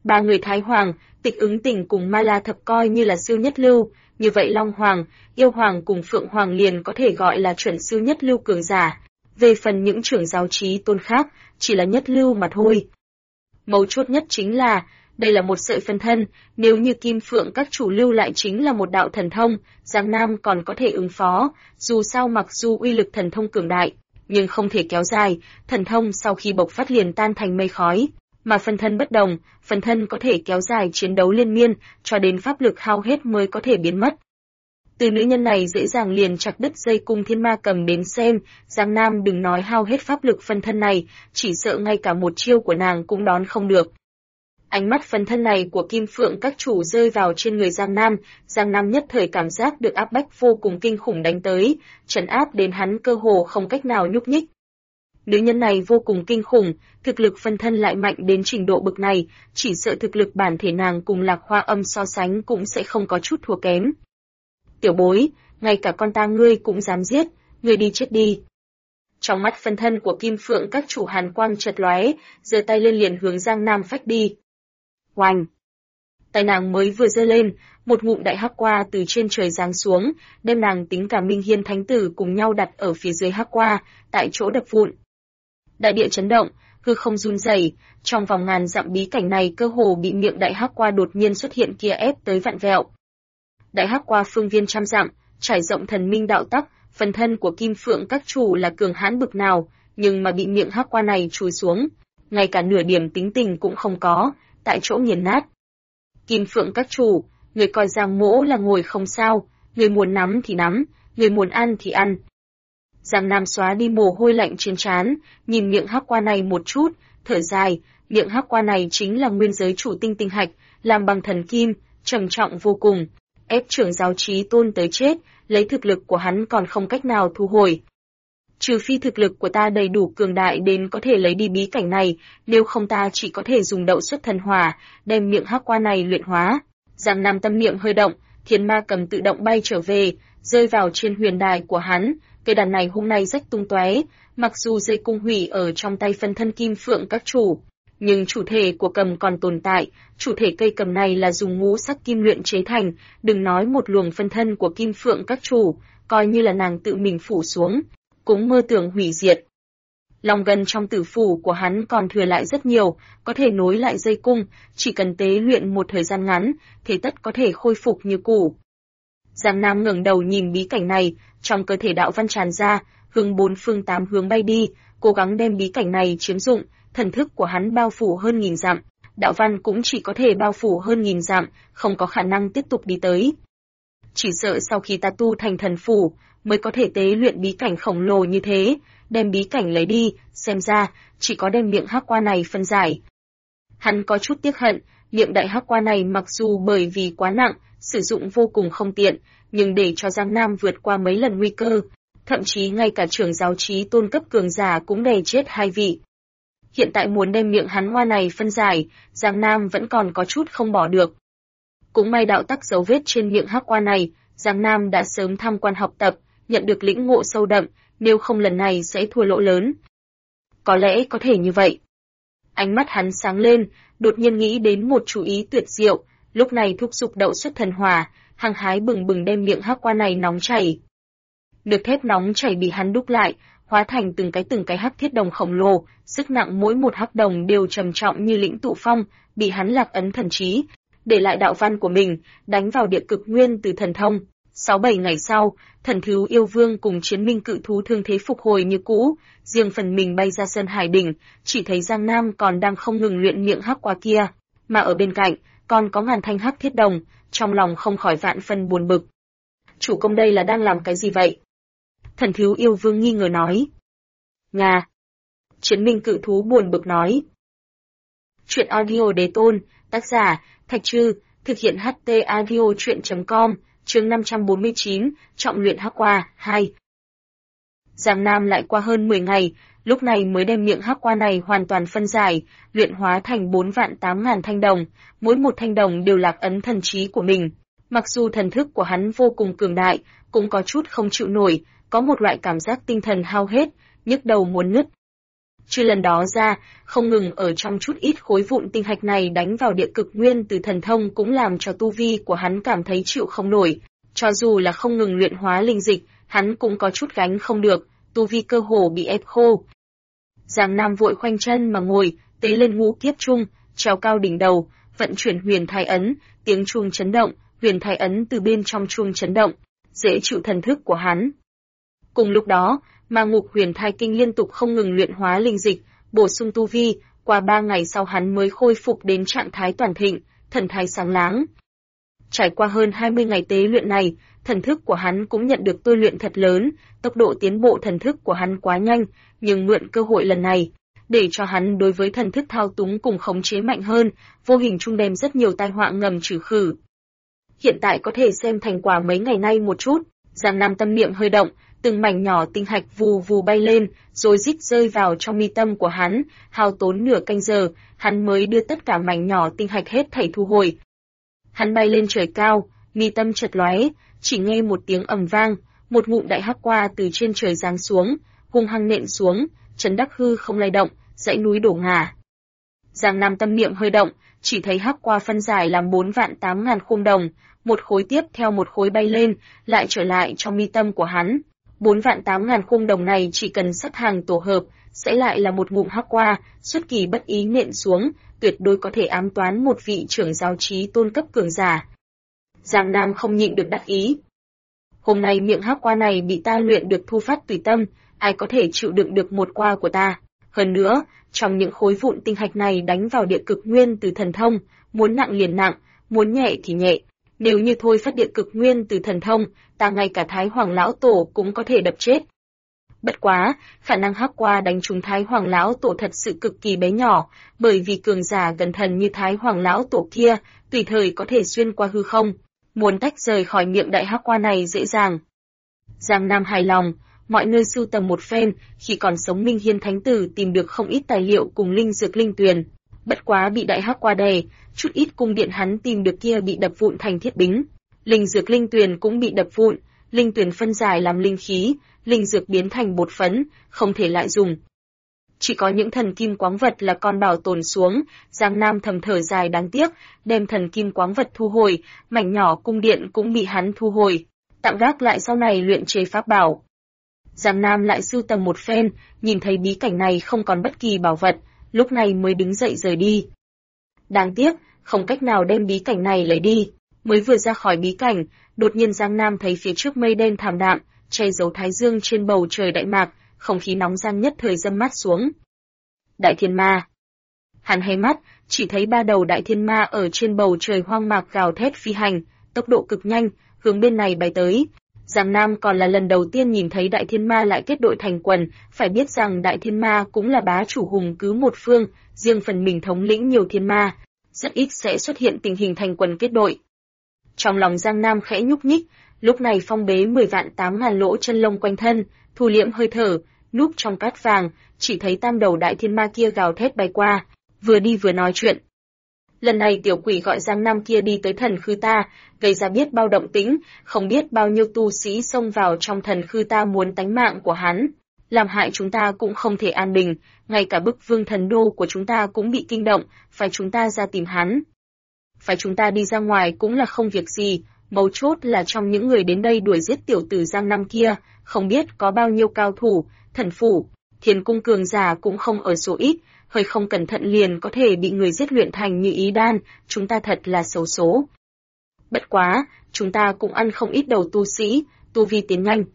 Speaker 1: Ba người Thái Hoàng, Tịch Ứng Tỉnh cùng Ma La Thập coi như là siêu nhất lưu, như vậy Long Hoàng, Yêu Hoàng cùng Phượng Hoàng liền có thể gọi là chuẩn siêu nhất lưu cường giả. Về phần những trưởng giáo trí tôn khác, chỉ là nhất lưu mà thôi. Mấu chốt nhất chính là, đây là một sợi phân thân, nếu như Kim Phượng các chủ lưu lại chính là một đạo thần thông, Giang Nam còn có thể ứng phó, dù sao mặc dù uy lực thần thông cường đại, nhưng không thể kéo dài, thần thông sau khi bộc phát liền tan thành mây khói, mà phân thân bất đồng, phân thân có thể kéo dài chiến đấu liên miên, cho đến pháp lực hao hết mới có thể biến mất. Từ nữ nhân này dễ dàng liền chặt đứt dây cung thiên ma cầm đến xem, Giang Nam đừng nói hao hết pháp lực phân thân này, chỉ sợ ngay cả một chiêu của nàng cũng đón không được. Ánh mắt phân thân này của Kim Phượng các chủ rơi vào trên người Giang Nam nhất thời cảm giác được áp bách vô cùng kinh khủng đánh tới, trấn áp đến hắn cơ hồ không cách nào nhúc nhích. Nữ nhân này vô cùng kinh khủng, thực lực phân thân lại mạnh đến trình độ bực này, chỉ sợ thực lực bản thể nàng cùng Lạc Hoa Âm so sánh cũng sẽ không có chút thua kém. Tiểu bối, ngay cả con ta ngươi cũng dám giết, ngươi đi chết đi. Trong mắt phân thân của Kim Phượng các chủ hàn quang chợt lóe, giơ tay lên liền hướng Giang Nam phách đi. Oanh! Tay nàng mới vừa giơ lên, một ngụm đại hắc qua từ trên trời giáng xuống, đem nàng tính cả Minh Hiên Thánh Tử cùng nhau đặt ở phía dưới hắc qua, tại chỗ đập vụn. Đại địa chấn động, hư không run rẩy, trong vòng ngàn dặm bí cảnh này cơ hồ bị miệng đại hắc qua đột nhiên xuất hiện kia ép tới vặn vẹo. Đại hắc qua phương viên trăm dặm, trải rộng thần minh đạo tắc, phần thân của Kim Phượng các chủ là cường hãn bực nào, nhưng mà bị miệng hắc qua này chùi xuống, ngay cả nửa điểm tính tình cũng không có, tại chỗ nghiền nát. Kim Phượng các chủ, người coi Giang Mỗ là ngồi không sao, người muốn nắm thì nắm, người muốn ăn thì ăn. Giang Nam xóa đi mồ hôi lạnh trên trán, nhìn miệng hắc qua này một chút, thở dài, miệng hắc qua này chính là nguyên giới chủ tinh tinh hạch, làm bằng thần kim, trầm trọng vô cùng, ép trưởng giáo trí tôn tới chết, lấy thực lực của hắn còn không cách nào thu hồi. Trừ phi thực lực của ta đầy đủ cường đại đến có thể lấy đi bí cảnh này, nếu không ta chỉ có thể dùng đậu xuất thần hỏa, đem miệng hắc qua này luyện hóa. Giang Nam tâm miệng hơi động, thiên ma cầm tự động bay trở về, rơi vào trên huyền đài của hắn, cây đàn này hôm nay rách tung tóe, mặc dù dây cung hủy ở trong tay phân thân Kim Phượng các chủ, nhưng chủ thể của cầm còn tồn tại, chủ thể cây cầm này là dùng ngũ sắc kim luyện chế thành, đừng nói một luồng phân thân của Kim Phượng các chủ, coi như là nàng tự mình phủ xuống, cũng mơ tưởng hủy diệt. Lòng gần trong tử phủ của hắn còn thừa lại rất nhiều, có thể nối lại dây cung, chỉ cần tế luyện một thời gian ngắn, thế tất có thể khôi phục như cũ. Giang Nam ngẩng đầu nhìn bí cảnh này, trong cơ thể đạo văn tràn ra, hướng bốn phương tám hướng bay đi, cố gắng đem bí cảnh này chiếm dụng, thần thức của hắn bao phủ hơn 1000 dặm, đạo văn cũng chỉ có thể bao phủ hơn 1000 dặm, không có khả năng tiếp tục đi tới. Chỉ sợ sau khi ta tu thành thần phủ, mới có thể tế luyện bí cảnh khổng lồ như thế, đem bí cảnh lấy đi, xem ra, chỉ có đem miệng hắc qua này phân giải. Hắn có chút tiếc hận, miệng đại hắc qua này mặc dù bởi vì quá nặng, sử dụng vô cùng không tiện, nhưng để cho Giang Nam vượt qua mấy lần nguy cơ, thậm chí ngay cả trưởng giáo trí tôn cấp cường giả cũng đè chết 2 vị. Hiện tại muốn đem miệng hắn hoa này phân giải, Giang Nam vẫn còn có chút không bỏ được. Cũng may đạo tắc dấu vết trên miệng hắc qua này, Giang Nam đã sớm tham quan học tập, nhận được lĩnh ngộ sâu đậm, nếu không lần này sẽ thua lỗ lớn. Có lẽ có thể như vậy. Ánh mắt hắn sáng lên, đột nhiên nghĩ đến một chú ý tuyệt diệu, lúc này thúc giục đậu xuất thần hỏa, hăng hái bừng bừng đem miệng hắc qua này nóng chảy. Được thép nóng chảy bị hắn đúc lại, hóa thành từng cái hắc thiết đồng khổng lồ, sức nặng mỗi một hắc đồng đều trầm trọng như lĩnh tụ phong, bị hắn lạc ấn thần trí, để lại đạo văn của mình, đánh vào địa cực nguyên từ thần thông. 6-7 ngày sau, thần thú yêu vương cùng chiến minh cự thú thương thế phục hồi như cũ, riêng phần mình bay ra Sơn Hải đỉnh, chỉ thấy Giang Nam còn đang không ngừng luyện miệng hắc qua kia, mà ở bên cạnh, còn có ngàn thanh hắc thiết đồng, trong lòng không khỏi vạn phân buồn bực. Chủ công đây là đang làm cái gì vậy? Thần thú yêu vương nghi ngờ nói. Nga. Chiến minh cự thú buồn bực nói. Chuyện audio đế tôn, tác giả, Thạch Trư, thực hiện HT audio chuyện.com, chương 549, trọng luyện hắc qua, 2. Giang Nam lại qua hơn 10 ngày, lúc này mới đem miệng hắc qua này hoàn toàn phân giải, luyện hóa thành 4.800.000 thanh đồng, mỗi một thanh đồng đều lạc ấn thần trí của mình. Mặc dù thần thức của hắn vô cùng cường đại, cũng có chút không chịu nổi, có một loại cảm giác tinh thần hao hết, nhức đầu muốn nứt. Trừ lần đó ra, không ngừng ở trong chút ít khối vụn tinh hạch này đánh vào địa cực nguyên từ thần thông cũng làm cho tu vi của hắn cảm thấy chịu không nổi. Cho dù là không ngừng luyện hóa linh dịch, hắn cũng có chút gánh không được, tu vi cơ hồ bị ép khô. Giang Nam vội khoanh chân mà ngồi, tế lên ngũ kiếp trung, treo cao đỉnh đầu, vận chuyển huyền thai ấn, tiếng chuông chấn động, huyền thai ấn từ bên trong chuông chấn động, dễ chịu thần thức của hắn. Cùng lúc đó, Ma Ngục Huyền Thai Kinh liên tục không ngừng luyện hóa linh dịch, bổ sung tu vi, qua 3 ngày sau hắn mới khôi phục đến trạng thái toàn thịnh, thần thái sáng láng. Trải qua hơn 20 ngày tế luyện này, thần thức của hắn cũng nhận được tôi luyện thật lớn, tốc độ tiến bộ thần thức của hắn quá nhanh, nhưng mượn cơ hội lần này, để cho hắn đối với thần thức thao túng cùng khống chế mạnh hơn, vô hình trung đem rất nhiều tai họa ngầm trừ khử. Hiện tại có thể xem thành quả mấy ngày nay một chút, Giang Nam tâm niệm hơi động, từng mảnh nhỏ tinh hạch vù vù bay lên, rồi rít rơi vào trong mi tâm của hắn, hao tốn nửa canh giờ, hắn mới đưa tất cả mảnh nhỏ tinh hạch hết thảy thu hồi. Hắn bay lên trời cao, mi tâm chợt lóe, chỉ nghe một tiếng ầm vang, một ngụm đại hắc qua từ trên trời giáng xuống, hung hăng nện xuống, chấn đắc hư không lay động, dãy núi đổ ngả. Giang Nam tâm niệm hơi động, chỉ thấy hắc qua phân giải làm 4.800.000 khung đồng, một khối tiếp theo một khối bay lên, lại trở lại trong mi tâm của hắn. 4.800.000 khung đồng này chỉ cần sắp hàng tổ hợp, sẽ lại là một ngụm hắc qua, xuất kỳ bất ý nện xuống, tuyệt đối có thể ám toán một vị trưởng giáo trí tôn cấp cường giả. Giang Nam không nhịn được đắc ý. Hôm nay miệng hắc qua này bị ta luyện được thu phát tùy tâm, ai có thể chịu đựng được một qua của ta. Hơn nữa, trong những khối vụn tinh hạch này đánh vào địa cực nguyên từ thần thông, muốn nặng liền nặng, muốn nhẹ thì nhẹ. Nếu như thôi phát địa cực nguyên từ thần thông, ta ngay cả Thái Hoàng Lão Tổ cũng có thể đập chết. Bất quá, khả năng hắc qua đánh trúng Thái Hoàng Lão Tổ thật sự cực kỳ bé nhỏ, bởi vì cường giả gần thần như Thái Hoàng Lão Tổ kia, tùy thời có thể xuyên qua hư không, muốn tách rời khỏi miệng đại hắc qua này dễ dàng. Giang Nam hài lòng, mọi nơi sưu tầm một phen, khi còn sống Minh Hiên Thánh Tử tìm được không ít tài liệu cùng linh dược linh tuyền. Bất quá bị đại hắc qua đè, chút ít cung điện hắn tìm được kia bị đập vụn thành thiết bính. Linh dược linh tuyền cũng bị đập vụn, linh tuyền phân giải làm linh khí, linh dược biến thành bột phấn, không thể lại dùng. Chỉ có những thần kim quáng vật là còn bảo tồn xuống, Giang Nam thầm thở dài đáng tiếc, đem thần kim quáng vật thu hồi, mảnh nhỏ cung điện cũng bị hắn thu hồi, tạm gác lại sau này luyện chế pháp bảo. Giang Nam lại sưu tầm một phen, nhìn thấy bí cảnh này không còn bất kỳ bảo vật, lúc này mới đứng dậy rời đi. Đáng tiếc, không cách nào đem bí cảnh này lấy đi. Mới vừa ra khỏi bí cảnh, đột nhiên Giang Nam thấy phía trước mây đen thảm đạm, che giấu thái dương trên bầu trời đại mạc, không khí nóng gian nhất thời dâm mát xuống. Đại thiên ma. Hắn hé mắt, chỉ thấy 3 đầu đại thiên ma ở trên bầu trời hoang mạc gào thét phi hành, tốc độ cực nhanh, hướng bên này bay tới. Giang Nam còn là lần đầu tiên nhìn thấy đại thiên ma lại kết đội thành quần, phải biết rằng đại thiên ma cũng là bá chủ hùng cứ một phương, riêng phần mình thống lĩnh nhiều thiên ma, rất ít sẽ xuất hiện tình hình thành quần kết đội. Trong lòng Giang Nam khẽ nhúc nhích, lúc này phong bế 10.800.000 lỗ chân lông quanh thân, thu liễm hơi thở, núp trong cát vàng, chỉ thấy 3 đầu đại thiên ma kia gào thét bay qua, vừa đi vừa nói chuyện. Lần này tiểu quỷ gọi Giang Nam kia đi tới thần khư ta, gây ra biết bao động tĩnh, không biết bao nhiêu tu sĩ xông vào trong thần khư ta muốn tánh mạng của hắn, làm hại chúng ta cũng không thể an bình, ngay cả bức vương thần đô của chúng ta cũng bị kinh động, phải chúng ta ra tìm hắn. Phải chúng ta đi ra ngoài cũng là không việc gì, mấu chốt là trong những người đến đây đuổi giết tiểu tử Giang Nam kia, không biết có bao nhiêu cao thủ, thần phủ, thiên cung cường giả cũng không ở số ít, hơi không cẩn thận liền có thể bị người giết luyện thành như ý đan, chúng ta thật là xấu số. Bất quá, chúng ta cũng ăn không ít đầu tu sĩ, tu vi tiến nhanh.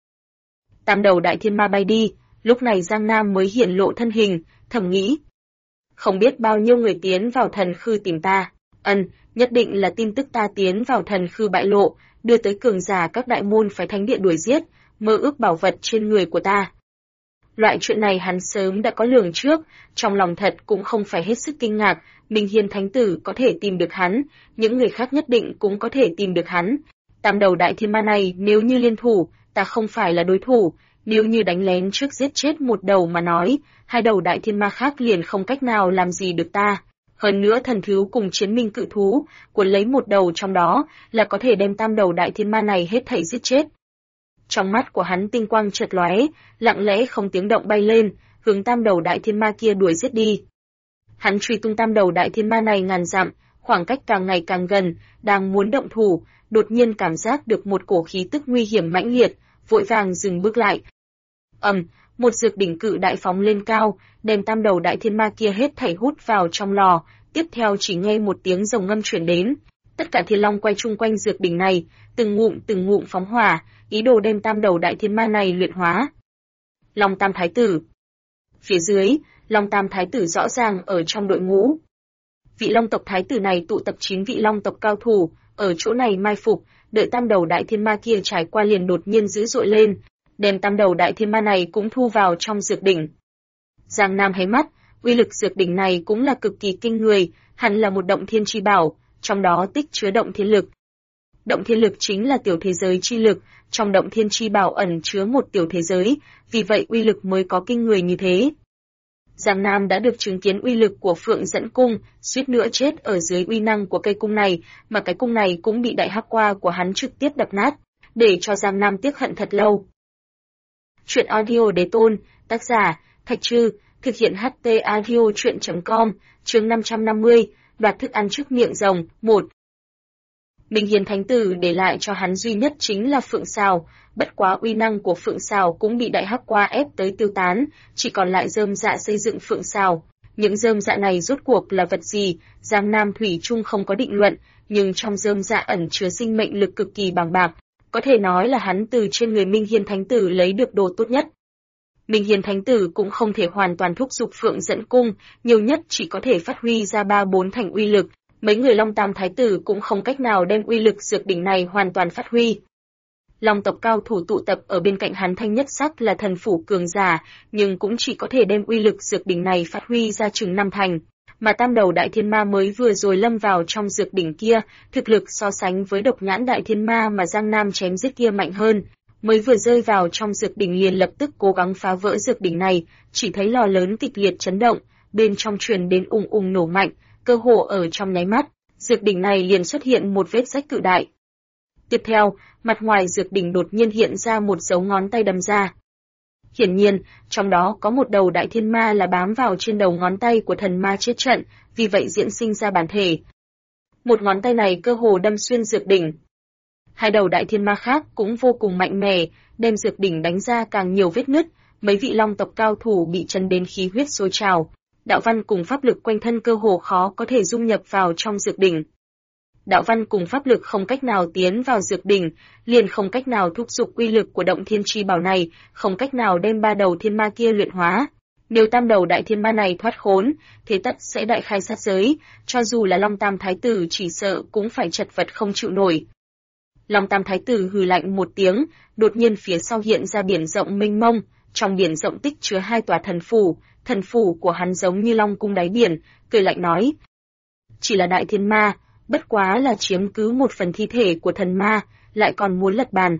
Speaker 1: 8 đầu đại thiên ma bay đi, lúc này Giang Nam mới hiện lộ thân hình, thầm nghĩ. Không biết bao nhiêu người tiến vào thần khư tìm ta, nhất định là tin tức ta tiến vào thần khư bại lộ, đưa tới cường giả các đại môn phải thánh địa đuổi giết, mơ ước bảo vật trên người của ta. Loại chuyện này hắn sớm đã có lường trước, trong lòng thật cũng không phải hết sức kinh ngạc, Minh Hiên Thánh Tử có thể tìm được hắn, những người khác nhất định cũng có thể tìm được hắn. 8 đầu đại thiên ma này nếu như liên thủ, ta không phải là đối thủ, nếu như đánh lén trước giết chết một đầu mà nói, 2 đầu đại thiên ma khác liền không cách nào làm gì được ta. Hơn nữa thần thú cùng chiến minh cự thú, cuốn lấy một đầu trong đó là có thể đem 8 đầu đại thiên ma này hết thảy giết chết. Trong mắt của hắn tinh quang chợt lóe, lặng lẽ không tiếng động bay lên, hướng tam đầu đại thiên ma kia đuổi giết đi. Hắn truy tung tam đầu đại thiên ma này ngàn dặm, khoảng cách càng ngày càng gần, đang muốn động thủ, đột nhiên cảm giác được một cổ khí tức nguy hiểm mãnh liệt, vội vàng dừng bước lại. Một dược đỉnh cự đại phóng lên cao, đem tam đầu đại thiên ma kia hết thảy hút vào trong lò, tiếp theo chỉ nghe một tiếng rồng ngâm truyền đến. Tất cả thiên long quay chung quanh dược đỉnh này, từng ngụm phóng hỏa, ý đồ đem tam đầu đại thiên ma này luyện hóa. Long Tam Thái Tử. Phía dưới, Long Tam Thái Tử rõ ràng ở trong đội ngũ. Vị Long tộc Thái Tử này tụ tập 9 vị Long tộc cao thủ, ở chỗ này mai phục, đợi tam đầu đại thiên ma kia trải qua liền đột nhiên dữ dội lên, đem tam đầu đại thiên ma này cũng thu vào trong dược đỉnh. Giang Nam hé mắt, uy lực dược đỉnh này cũng là cực kỳ kinh người, hẳn là một động thiên chi bảo, trong đó tích chứa động thiên lực. Động thiên lực chính là tiểu thế giới chi lực, trong động thiên chi bảo ẩn chứa một tiểu thế giới, vì vậy uy lực mới có kinh người như thế. Giang Nam đã được chứng kiến uy lực của Phượng Dẫn Cung, suýt nữa chết ở dưới uy năng của cây cung này, mà cái cung này cũng bị đại hắc qua của hắn trực tiếp đập nát, để cho Giang Nam tiếc hận thật lâu. Chuyện audio đế tôn, tác giả, Thạch Trư, thực hiện HT audio chuyện.com, chương 550, đoạt thức ăn trước miệng rồng, 1. Minh Hiền Thánh Tử để lại cho hắn duy nhất chính là Phượng Sào, bất quá uy năng của Phượng Sào cũng bị đại hắc qua ép tới tiêu tán, chỉ còn lại rơm dạ xây dựng Phượng Sào. Những rơm dạ này rốt cuộc là vật gì, Giang Nam thủy chung không có định luận, nhưng trong rơm dạ ẩn chứa sinh mệnh lực cực kỳ bàng bạc, có thể nói là hắn từ trên người Minh Hiền Thánh Tử lấy được đồ tốt nhất. Minh Hiền Thánh Tử cũng không thể hoàn toàn thúc giục Phượng Dẫn Cung, nhiều nhất chỉ có thể phát huy ra 3-4 thành uy lực. Mấy người Long Tam Thái Tử cũng không cách nào đem uy lực dược đỉnh này hoàn toàn phát huy. Long tộc cao thủ tụ tập ở bên cạnh hắn thanh nhất sắc là thần phủ cường giả, nhưng cũng chỉ có thể đem uy lực dược đỉnh này phát huy ra chừng 5 thành. Mà tam đầu đại thiên ma mới vừa rồi lâm vào trong dược đỉnh kia, thực lực so sánh với độc nhãn đại thiên ma mà Giang Nam chém giết kia mạnh hơn. Mới vừa rơi vào trong dược đỉnh liền lập tức cố gắng phá vỡ dược đỉnh này, chỉ thấy lò lớn kịch liệt chấn động, bên trong truyền đến ùng ùng nổ mạnh. Cơ hồ ở trong nháy mắt, dược đỉnh này liền xuất hiện một vết rách cự đại. Tiếp theo, mặt ngoài dược đỉnh đột nhiên hiện ra một dấu ngón tay đâm ra. Hiển nhiên, trong đó có một đầu đại thiên ma là bám vào trên đầu ngón tay của thần ma chết trận, vì vậy diễn sinh ra bản thể. Một ngón tay này cơ hồ đâm xuyên dược đỉnh. Hai đầu đại thiên ma khác cũng vô cùng mạnh mẽ, đem dược đỉnh đánh ra càng nhiều vết nứt, mấy vị long tộc cao thủ bị chấn đến khí huyết sôi trào. Đạo văn cùng pháp lực quanh thân cơ hồ khó có thể dung nhập vào trong dược đỉnh. Đạo văn cùng pháp lực không cách nào tiến vào dược đỉnh, liền không cách nào thúc giục uy lực của động thiên chi bảo này, không cách nào đem 3 đầu thiên ma kia luyện hóa. Nếu tam đầu đại thiên ma này thoát khốn, thế tất sẽ đại khai sát giới, cho dù là Long Tam Thái Tử chỉ sợ cũng phải chật vật không chịu nổi. Long Tam Thái Tử hừ lạnh một tiếng, đột nhiên phía sau hiện ra biển rộng mênh mông, trong biển rộng tích chứa 2 tòa thần phủ của hắn giống như long cung đáy biển, cười lạnh nói. Chỉ là đại thiên ma, bất quá là chiếm cứ một phần thi thể của thần ma, lại còn muốn lật bàn.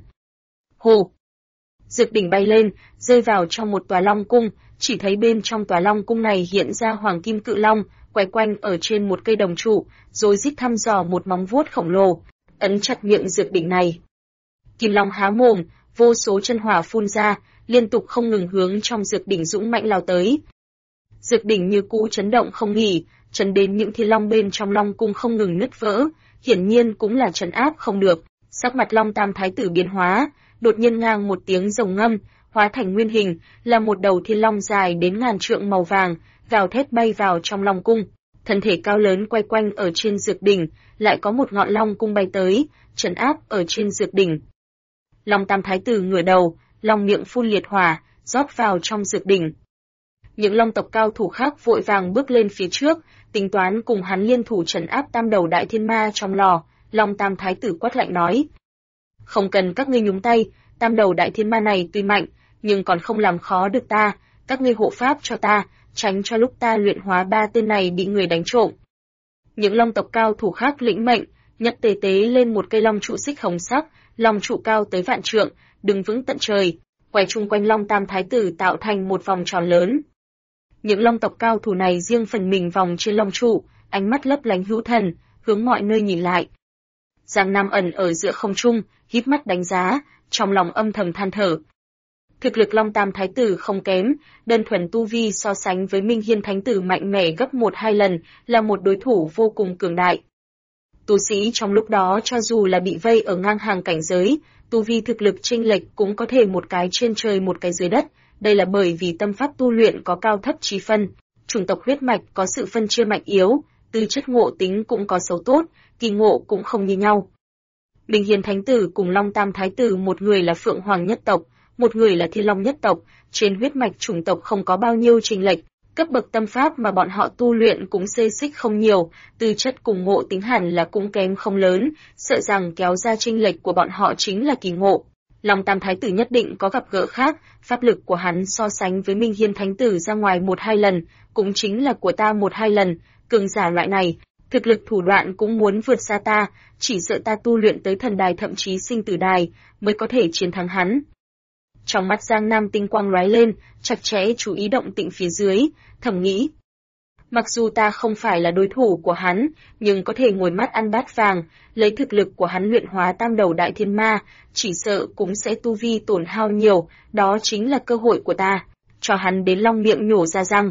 Speaker 1: Hồ! Dược đỉnh bay lên, rơi vào trong một tòa long cung, chỉ thấy bên trong tòa long cung này hiện ra hoàng kim cự long, quay quanh ở trên một cây đồng trụ, rồi rít thăm dò một móng vuốt khổng lồ, ấn chặt miệng dược đỉnh này. Kim long há mồm, vô số chân hỏa phun ra, liên tục không ngừng hướng trong dược đỉnh dũng mạnh lao tới. Dược đỉnh như cũ chấn động không nghỉ, chấn đến những thiên long bên trong long cung không ngừng nứt vỡ, hiển nhiên cũng là trấn áp không được. Sắc mặt Long Tam Thái Tử biến hóa, đột nhiên ngang một tiếng rồng ngâm, hóa thành nguyên hình, là một đầu thiên long dài đến ngàn trượng màu vàng, gào thét bay vào trong long cung. Thân thể cao lớn quay quanh ở trên dược đỉnh, lại có một ngọn long cung bay tới, trấn áp ở trên dược đỉnh. Long Tam Thái Tử ngửa đầu, long miệng phun liệt hỏa, rót vào trong dược đỉnh. Những long tộc cao thủ khác vội vàng bước lên phía trước, tính toán cùng hắn liên thủ trấn áp tam đầu đại thiên ma trong lò. Long Tam Thái Tử quát lạnh nói: không cần các ngươi nhúng tay, tam đầu đại thiên ma này tuy mạnh, nhưng còn không làm khó được ta, các ngươi hộ pháp cho ta, tránh cho lúc ta luyện hóa 3 tên này bị người đánh trộm. Những long tộc cao thủ khác lĩnh mệnh, nhấc tế lên một cây long trụ xích hồng sắc, long trụ cao tới vạn trượng, đứng vững tận trời, quay chung quanh Long Tam Thái Tử tạo thành một vòng tròn lớn. Những long tộc cao thủ này riêng phần mình vòng trên long trụ, ánh mắt lấp lánh hữu thần, hướng mọi nơi nhìn lại. Giang Nam ẩn ở giữa không trung, híp mắt đánh giá, trong lòng âm thầm than thở. Thực lực Long Tam Thái Tử không kém, đơn thuần tu vi so sánh với Minh Hiên Thánh Tử mạnh mẽ gấp 1-2 lần, là một đối thủ vô cùng cường đại. Tu sĩ trong lúc đó cho dù là bị vây ở ngang hàng cảnh giới, tu vi thực lực chênh lệch cũng có thể một cái trên trời một cái dưới đất, đây là bởi vì tâm pháp tu luyện có cao thấp chi phân, chủng tộc huyết mạch có sự phân chia mạnh yếu, tư chất ngộ tính cũng có xấu tốt, kỳ ngộ cũng không như nhau. Minh Hiên Thánh Tử cùng Long Tam Thái Tử, một người là Phượng Hoàng nhất tộc, một người là Thiên Long nhất tộc, trên huyết mạch chủng tộc không có bao nhiêu chênh lệch, cấp bậc tâm pháp mà bọn họ tu luyện cũng xê xích không nhiều, tư chất cùng ngộ tính hẳn là cũng kém không lớn, sợ rằng kéo ra chênh lệch của bọn họ chính là kỳ ngộ. Long Tam Thái Tử nhất định có gặp gỡ khác, pháp lực của hắn so sánh với Minh Hiên Thánh Tử ra ngoài 1-2 lần, cũng chính là của ta 1-2 lần, cường giả loại này, thực lực thủ đoạn cũng muốn vượt xa ta, chỉ sợ ta tu luyện tới thần đài thậm chí sinh tử đài, mới có thể chiến thắng hắn. Trong mắt Giang Nam tinh quang lóe lên, chặt chẽ chú ý động tĩnh phía dưới, thầm nghĩ. Mặc dù ta không phải là đối thủ của hắn, nhưng có thể ngồi mắt ăn bát vàng, lấy thực lực của hắn luyện hóa tam đầu đại thiên ma, chỉ sợ cũng sẽ tu vi tổn hao nhiều, đó chính là cơ hội của ta, cho hắn đến long miệng nhổ ra răng.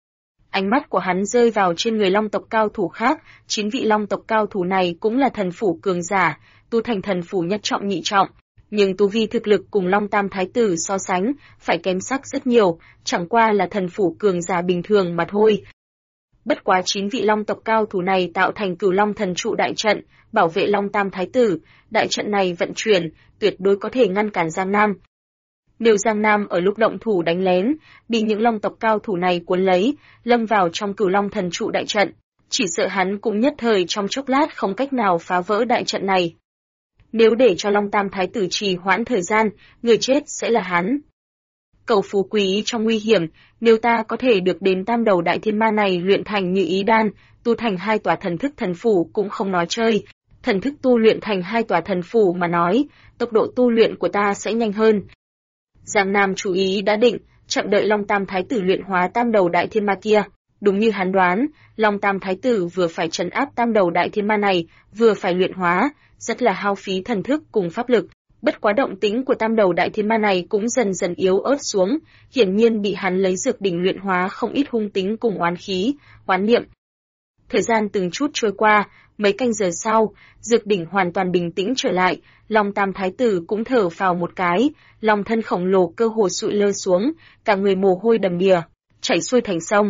Speaker 1: Ánh mắt của hắn rơi vào trên người long tộc cao thủ khác, 9 vị long tộc cao thủ này cũng là thần phủ cường giả, tu thành thần phủ nhất trọng nhị trọng, nhưng tu vi thực lực cùng Long Tam Thái Tử so sánh, phải kém sắc rất nhiều, chẳng qua là thần phủ cường giả bình thường mà thôi. Bất quá 9 vị long tộc cao thủ này tạo thành Cửu Long Thần Trụ đại trận, bảo vệ Long Tam Thái Tử, đại trận này vận chuyển, tuyệt đối có thể ngăn cản Giang Nam. Nếu Giang Nam ở lúc động thủ đánh lén, bị những long tộc cao thủ này cuốn lấy, lâm vào trong Cửu Long Thần Trụ đại trận, chỉ sợ hắn cũng nhất thời trong chốc lát không cách nào phá vỡ đại trận này. Nếu để cho Long Tam Thái Tử trì hoãn thời gian, người chết sẽ là hắn. Cầu phú quý trong nguy hiểm, nếu ta có thể được đến tam đầu đại thiên ma này luyện thành như ý đan, tu thành 2 tòa thần thức thần phủ cũng không nói chơi. Thần thức tu luyện thành 2 tòa thần phủ mà nói, tốc độ tu luyện của ta sẽ nhanh hơn. Giang Nam chú ý đã định, chậm đợi Long Tam Thái Tử luyện hóa tam đầu đại thiên ma kia. Đúng như hắn đoán, Long Tam Thái Tử vừa phải trấn áp tam đầu đại thiên ma này, vừa phải luyện hóa, rất là hao phí thần thức cùng pháp lực. Bất quá động tính của tam đầu đại thiên ma này cũng dần dần yếu ớt xuống, hiển nhiên bị hắn lấy dược đỉnh luyện hóa không ít hung tính cùng oán khí, oán niệm. Thời gian từng chút trôi qua, mấy canh giờ sau, dược đỉnh hoàn toàn bình tĩnh trở lại, Long Tam Thái Tử cũng thở phào một cái, lòng thân khổng lồ cơ hồ sụi lơ xuống, cả người mồ hôi đầm đìa, chảy xuôi thành sông.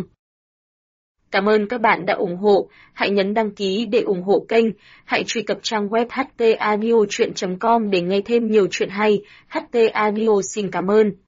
Speaker 1: Cảm ơn các bạn đã ủng hộ, hãy nhấn đăng ký để ủng hộ kênh, hãy truy cập trang web htaudio.com để nghe thêm nhiều chuyện hay, HT Audio xin cảm ơn.